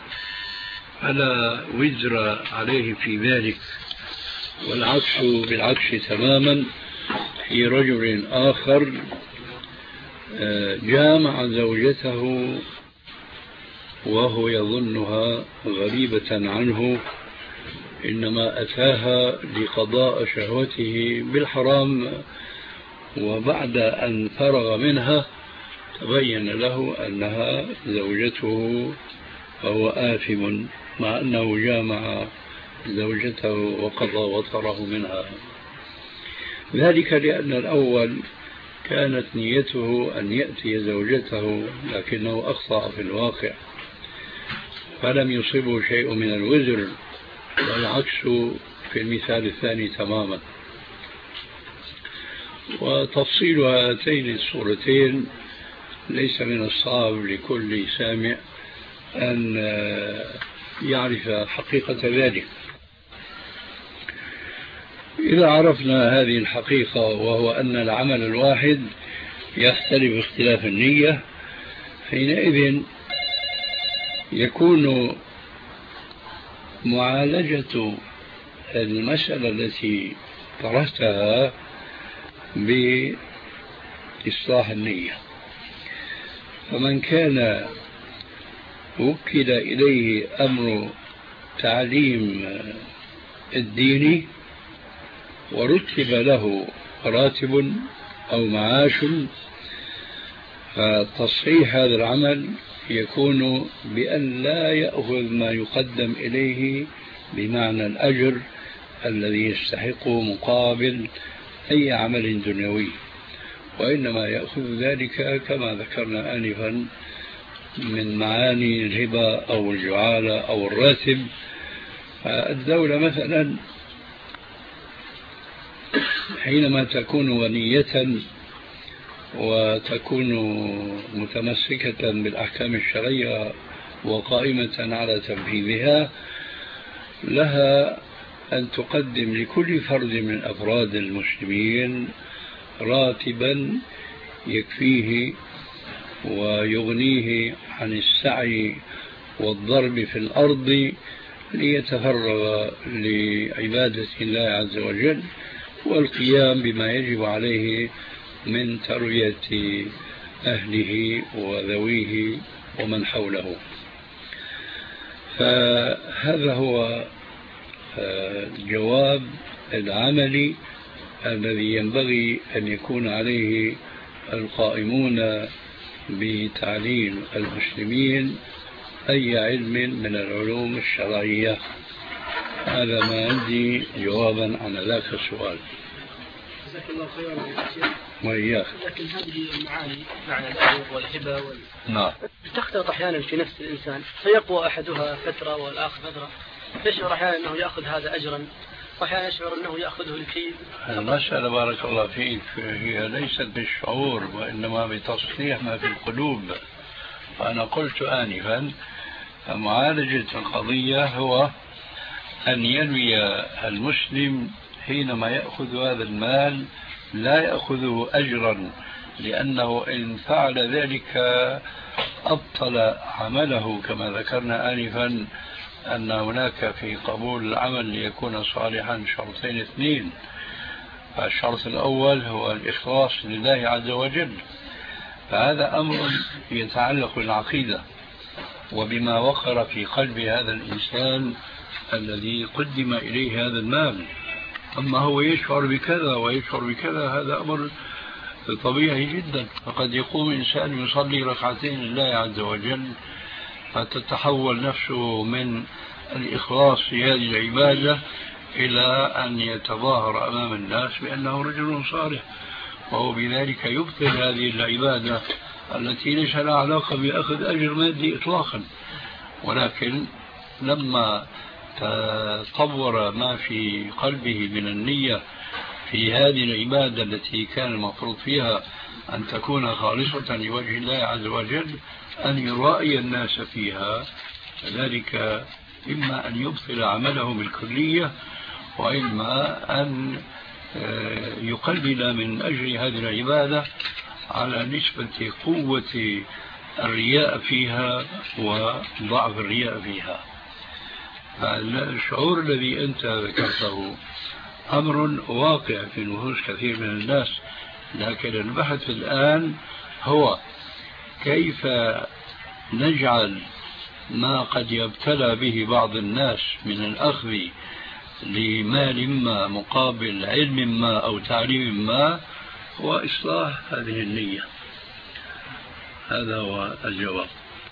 فلا وزر عليه في ذلك، والعكس بالعكس تماما في رجل آخر جامع زوجته وهو يظنها غريبة عنه، إنما أتاها لقضاء شهوته بالحرام، وبعد أن فرغ منها تبين له أنها زوجته، فهو آثم مع أنه جامع زوجته وقضى وطره منها. ذلك لأن الأول كانت نيته أن يأتي زوجته لكنه أخطأ في الواقع فلم يصيبه شيء من الوزر، والعكس في المثال الثاني تماما. وتفصيل هاتين الصورتين ليس من الصعب لكل سامع أن يعرف حقيقة ذلك. إذا عرفنا هذه الحقيقة، وهو أن العمل الواحد يختلف اختلاف النية، حينئذ يكون معالجة المسألة التي طرحتها بإصلاح النية. فمن كان وكل إليه أمر تعليم الدين ورتب له راتب أو معاش، فتصحيح هذا العمل يكون بأن لا يأخذ ما يقدم إليه بمعنى الأجر الذي يستحقه مقابل أي عمل دنيوي، وإنما يأخذ ذلك كما ذكرنا آنفا من معاني الهبة أو الجعالة أو الراتب فالدولة مثلا حينما تكون غنية وتكون متمسكة بالأحكام الشرعية وقائمة على تنفيذها، لها أن تقدم لكل فرد من أفراد المسلمين راتبا يكفيه ويغنيه عن السعي والضرب في الأرض ليتفرغ لعبادة الله عز وجل والقيام بما يجب عليه من تربية أهله وذويه ومن حوله. فهذا هو الجواب العملي الذي ينبغي أن يكون عليه القائمون بتعليم المسلمين أي علم من العلوم الشرعية. هذا ما عندي جوابا عن ذاك السؤال. جزاك الله خيرا يا شيخ. وإياك. لكن هذه المعاني معنى الأجر والهبة وال... نعم. تختلط أحيانا في نفس الإنسان، فيقوى أحدها فترة والآخر فترة، يشعر أحيانا أنه يأخذ هذا أجرا وأحيانا يشعر أنه يأخذه لكي. المسألة بارك الله فيك هي ليست بالشعور وإنما بتصحيح ما في القلوب. فأنا قلت آنفا معالجة القضية هو أن ينوي المسلم حينما يأخذ هذا المال لا يأخذه أجرا، لأنه إن فعل ذلك أبطل عمله، كما ذكرنا آنفا أن هناك في قبول العمل ليكون صالحا شرطين اثنين. الشرط الأول هو الإخلاص لله عز وجل، فهذا أمر يتعلق بالعقيدة وبما وقر في قلب هذا الإنسان الذي قدم إليه هذا المال. أما هو يشعر بكذا ويشعر بكذا هذا أمر طبيعي جدا. فقد يقوم إنسان يصلي ركعتين لله عز وجل فتتحول نفسه من الإخلاص في هذه العبادة إلى أن يتظاهر أمام الناس بأنه رجل صالح، وهو بذلك يبطل هذه العبادة التي ليس لها علاقة بأخذ أجر مادي إطلاقا. ولكن لما تطور ما في قلبه من النية في هذه العبادة التي كان المفروض فيها أن تكون خالصة لوجه الله عز وجل، أن يرائي الناس فيها، ذلك إما أن يبطل عمله بالكلية وإما أن يقلل من أجل هذه العبادة على نسبة قوة الرياء فيها وضعف الرياء فيها. فالشعور الذي أنت ذكرته أمر واقع في نفوس كثير من الناس، لكن البحث الآن هو كيف نجعل ما قد يبتلى به بعض الناس من الأخذ لمال ما مقابل علم ما أو تعليم ما وإصلاح هذه النية. هذا هو الجواب.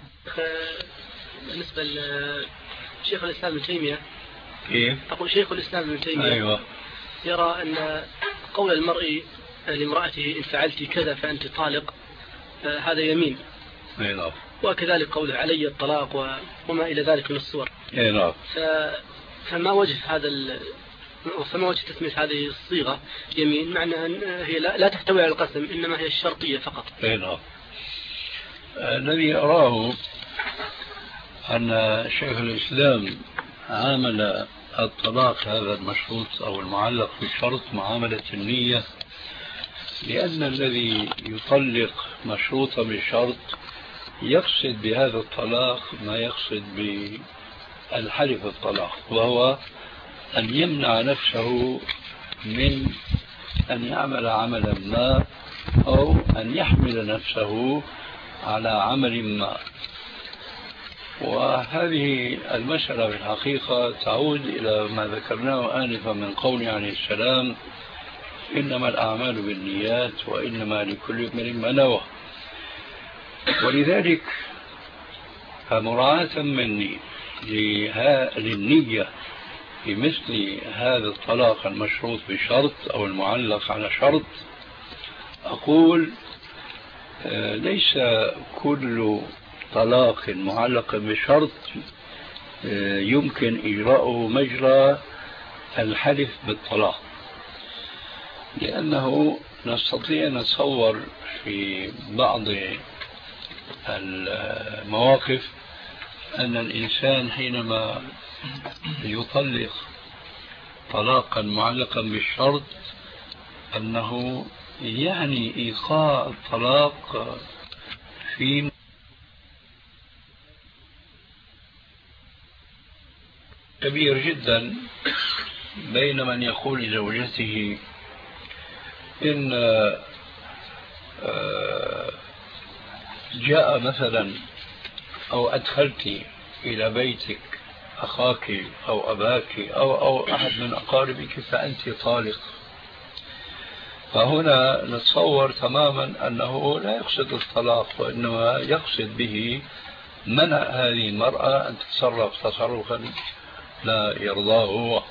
بالنسبة لشيخ الإسلام ابن تيمية، كيف؟ أقول شيخ الإسلام ابن تيمية أيوة. يرى أن قول المرء لامرأته إن فعلت كذا فأنت طالق هذا يمين. أيوة. وكذلك قوله علي الطلاق وما إلى ذلك من الصور. أيوة. فما وجه هذا فما وجه تسمية هذه الصيغة يمين، معنى أن هي لا تحتوي على القسم إنما هي الشرطية فقط. أيوة. الذي أراه أن شيخ الإسلام عامل الطلاق هذا المشروط أو المعلق بالشرط معاملة النية، لأن الذي يطلق مشروطا بالشرط يقصد بهذا الطلاق ما يقصد بالحلف الطلاق، وهو أن يمنع نفسه من أن يعمل عملا ما أو أن يحمل نفسه على عمل ما. وهذه المسألة في الحقيقة تعود إلى ما ذكرناه آنفا من قول عليه السلام إنما الأعمال بالنيات وإنما لكل امرئ ما نوى. ولذلك فمراعاة مني للنية في مثل هذا الطلاق المشروط بشرط أو المعلق على شرط، أقول ليس كل طلاق معلق بشرط يمكن إجراءه مجرى الحلف بالطلاق، لأنه نستطيع أن نتصور في بعض المواقف أن الإنسان حينما يطلق طلاقا معلقا بالشرط أنه يعني إيقاع الطلاق في كبير جدا بين من يقول لزوجته إن جاء مثلا أو أدخلت إلى بيتك أخاك أو أباك أو, أو أحد من أقاربك فأنت طالق. فهنا نتصور تماما أنه لا يقصد الطلاق، وإنما يقصد به منع هذه المرأة أن تتصرف تصرفا لا يرضاه هو.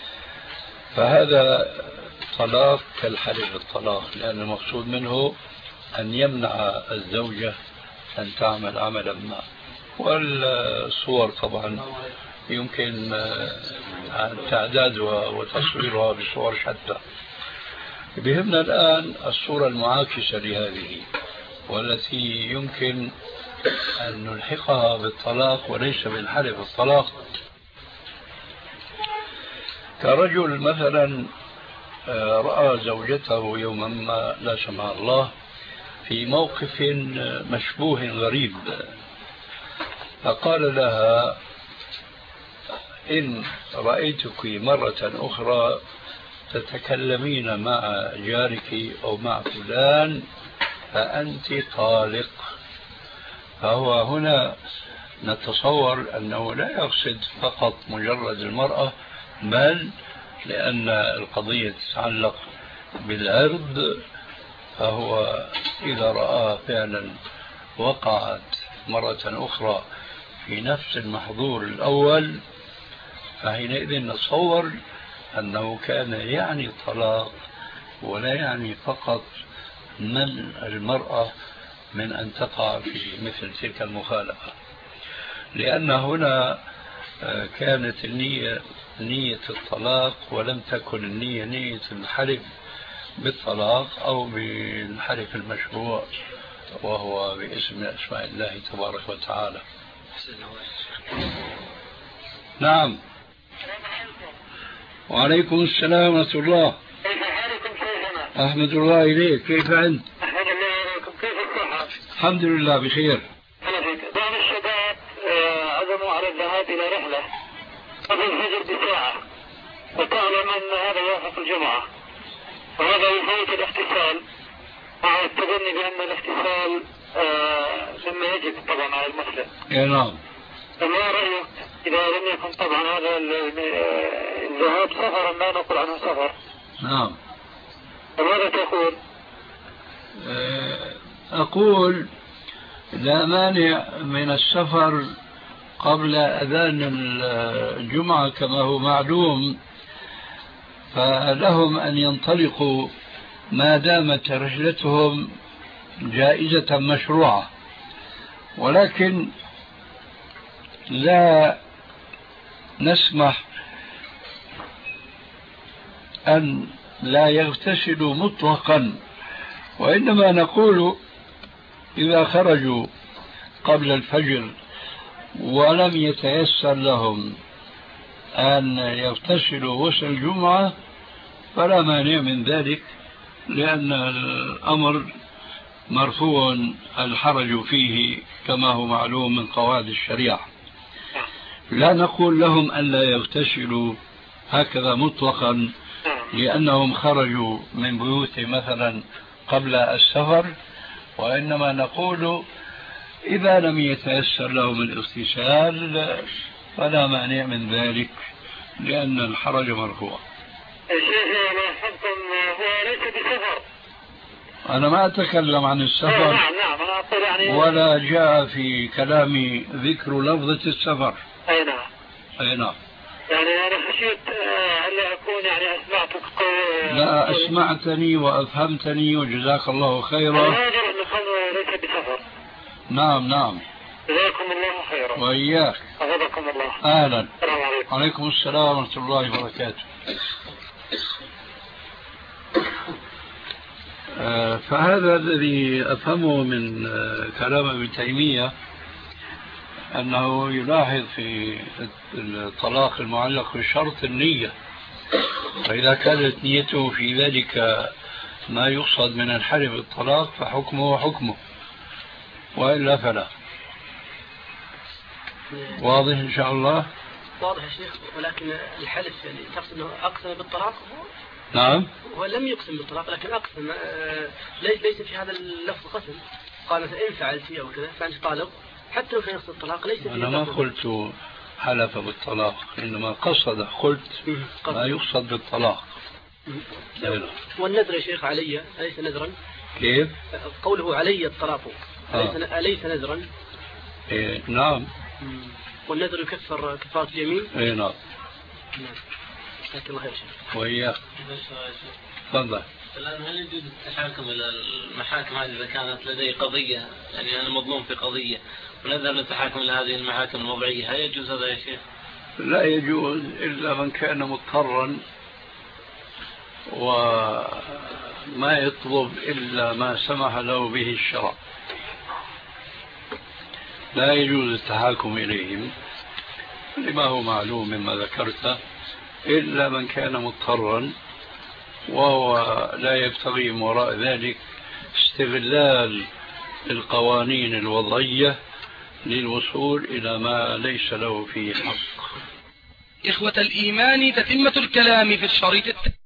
فهذا طلاق كالحلف بالطلاق، لأن المقصود منه أن يمنع الزوجة أن تعمل عملا ما. والصور طبعا يمكن تعدادها وتصويرها بصور شتى. بهمنا الآن الصورة المعاكسة لهذه، والتي يمكن أن نلحقها بالطلاق وليس بالحلف بالطلاق. كرجل مثلا رأى زوجته يوما ما لا سمح الله في موقف مشبوه غريب، فقال لها: إن رأيتك مرة أخرى تتكلمين مع جارك أو مع فلان فأنت طالق. فهو هنا نتصور أنه لا يقصد فقط مجرد المرأة، بل لأن القضية تتعلق بالعرض، فهو إذا رأى فعلا وقعت مرة أخرى في نفس المحظور الأول فحينئذ نتصور أنه كان يعني الطلاق ولا يعني فقط منع المرأة من أن تقع في مثل تلك المخالفة، لأن هنا كانت النية نية الطلاق ولم تكن النية نية الحلف بالطلاق أو بالحلف المشروع وهو باسم أسماء الله تبارك وتعالى. نعم. وعليكم السلام ورحمة الله. كيف حالكم شيخنا؟ أحمد الله إليك، كيف أنت؟ أحمد الله إليكم، كيف الصحة؟ الحمد لله بخير. أنا فيك. بعض الشباب عزموا على الذهاب إلى رحلة قبل الفجر بساعة، وتعلم أن هذا يوافق الجمعة، وهذا يفوت الاحتفال مع التظن بأن الاحتفال مما يجب طبعا على المسلم. يا نعم. فما رأيك إذا لم يكن طبعا هذا الذهاب سفرا لا نقول عنه سفر؟ نعم. فماذا تقول؟ أقول لا مانع من السفر قبل أذان الجمعة كما هو معلوم، فلهم أن ينطلقوا ما دامت رحلتهم جائزة مشروعة، ولكن لا نسمح أن لا يغتسلوا مطلقا، وإنما نقول إذا خرجوا قبل الفجر ولم يتيسر لهم أن يغتسلوا غسل الجمعة فلا مانع من ذلك، لأن الأمر مرفوع الحرج فيه كما هو معلوم من قواعد الشريعة. لا نقول لهم أن لا يغتسلوا هكذا مطلقا لأنهم خرجوا من بيوتهم مثلا قبل السفر، وإنما نقول إذا لم يتيسر لهم الاغتسال فلا مانع من ذلك لأن الحرج مرفوع. هو ليس بسفر. أنا ما أتكلم عن السفر. نعم نعم أنا أقول يعني ولا جاء في كلامي ذكر لفظة السفر. أي نعم. أي نعم. يعني أنا خشيت ألا أكون يعني أسمعتك قول. لا أسمعتني وأفهمتني وجزاك الله خيرا. هذا الخبر ليس بسفر. نعم نعم. جزاكم الله خيرا. وإياك. أغضبكم الله. أهلا. السلام عليكم. وعليكم السلام ورحمة الله وبركاته. آه فهذا الذي أفهمه من آه كلام ابن تيمية أنه يلاحظ في الطلاق المعلق بشرط النية، فإذا كانت نيته في ذلك ما يقصد من الحلف بالطلاق فحكمه حكمه، وإلا فلا. واضح إن شاء الله؟ واضح يا شيخ، ولكن الحلف يعني تقصد أنه أقسم بالطلاق؟ نعم. هو لم يقسم بالطلاق لكن أقسم، ليس ليس في هذا اللفظ قسم. قال مثلا إن فعلت أو كذا فأنت طالق، حتى لو كان يقصد الطلاق ليس فيه. أنا ما قلت حلف بالطلاق، إنما قصد، قلت ما يقصد بالطلاق. والنذر يا شيخ علي أليس نذرا؟ كيف؟ قوله علي الطلاق أليس, آه. أليس نذرا؟ إيه نعم. والنذر يكفر كفارة اليمين؟ إيه نعم. نعم. جزاك الله خير شيخ. وإياك. تفضل. الآن هل يجوز التحاكم إلى المحاكم هذه إذا كانت لدي قضية، يعني أنا مظلوم في قضية ونذهب للتحاكم إلى هذه المحاكم الوضعية، هل يجوز هذا يا شيخ؟ لا يجوز إلا من كان مضطرا وما يطلب إلا ما سمح له به الشرع. لا يجوز التحاكم إليهم لما هو معلوم مما ذكرت، إلا من كان مضطرا وهو لا يبتغي من وراء ذلك استغلال القوانين الوضعية للوصول إلى ما ليس له فيه حق. إخوة الإيمان، تتمة الكلام في الشريط التالي.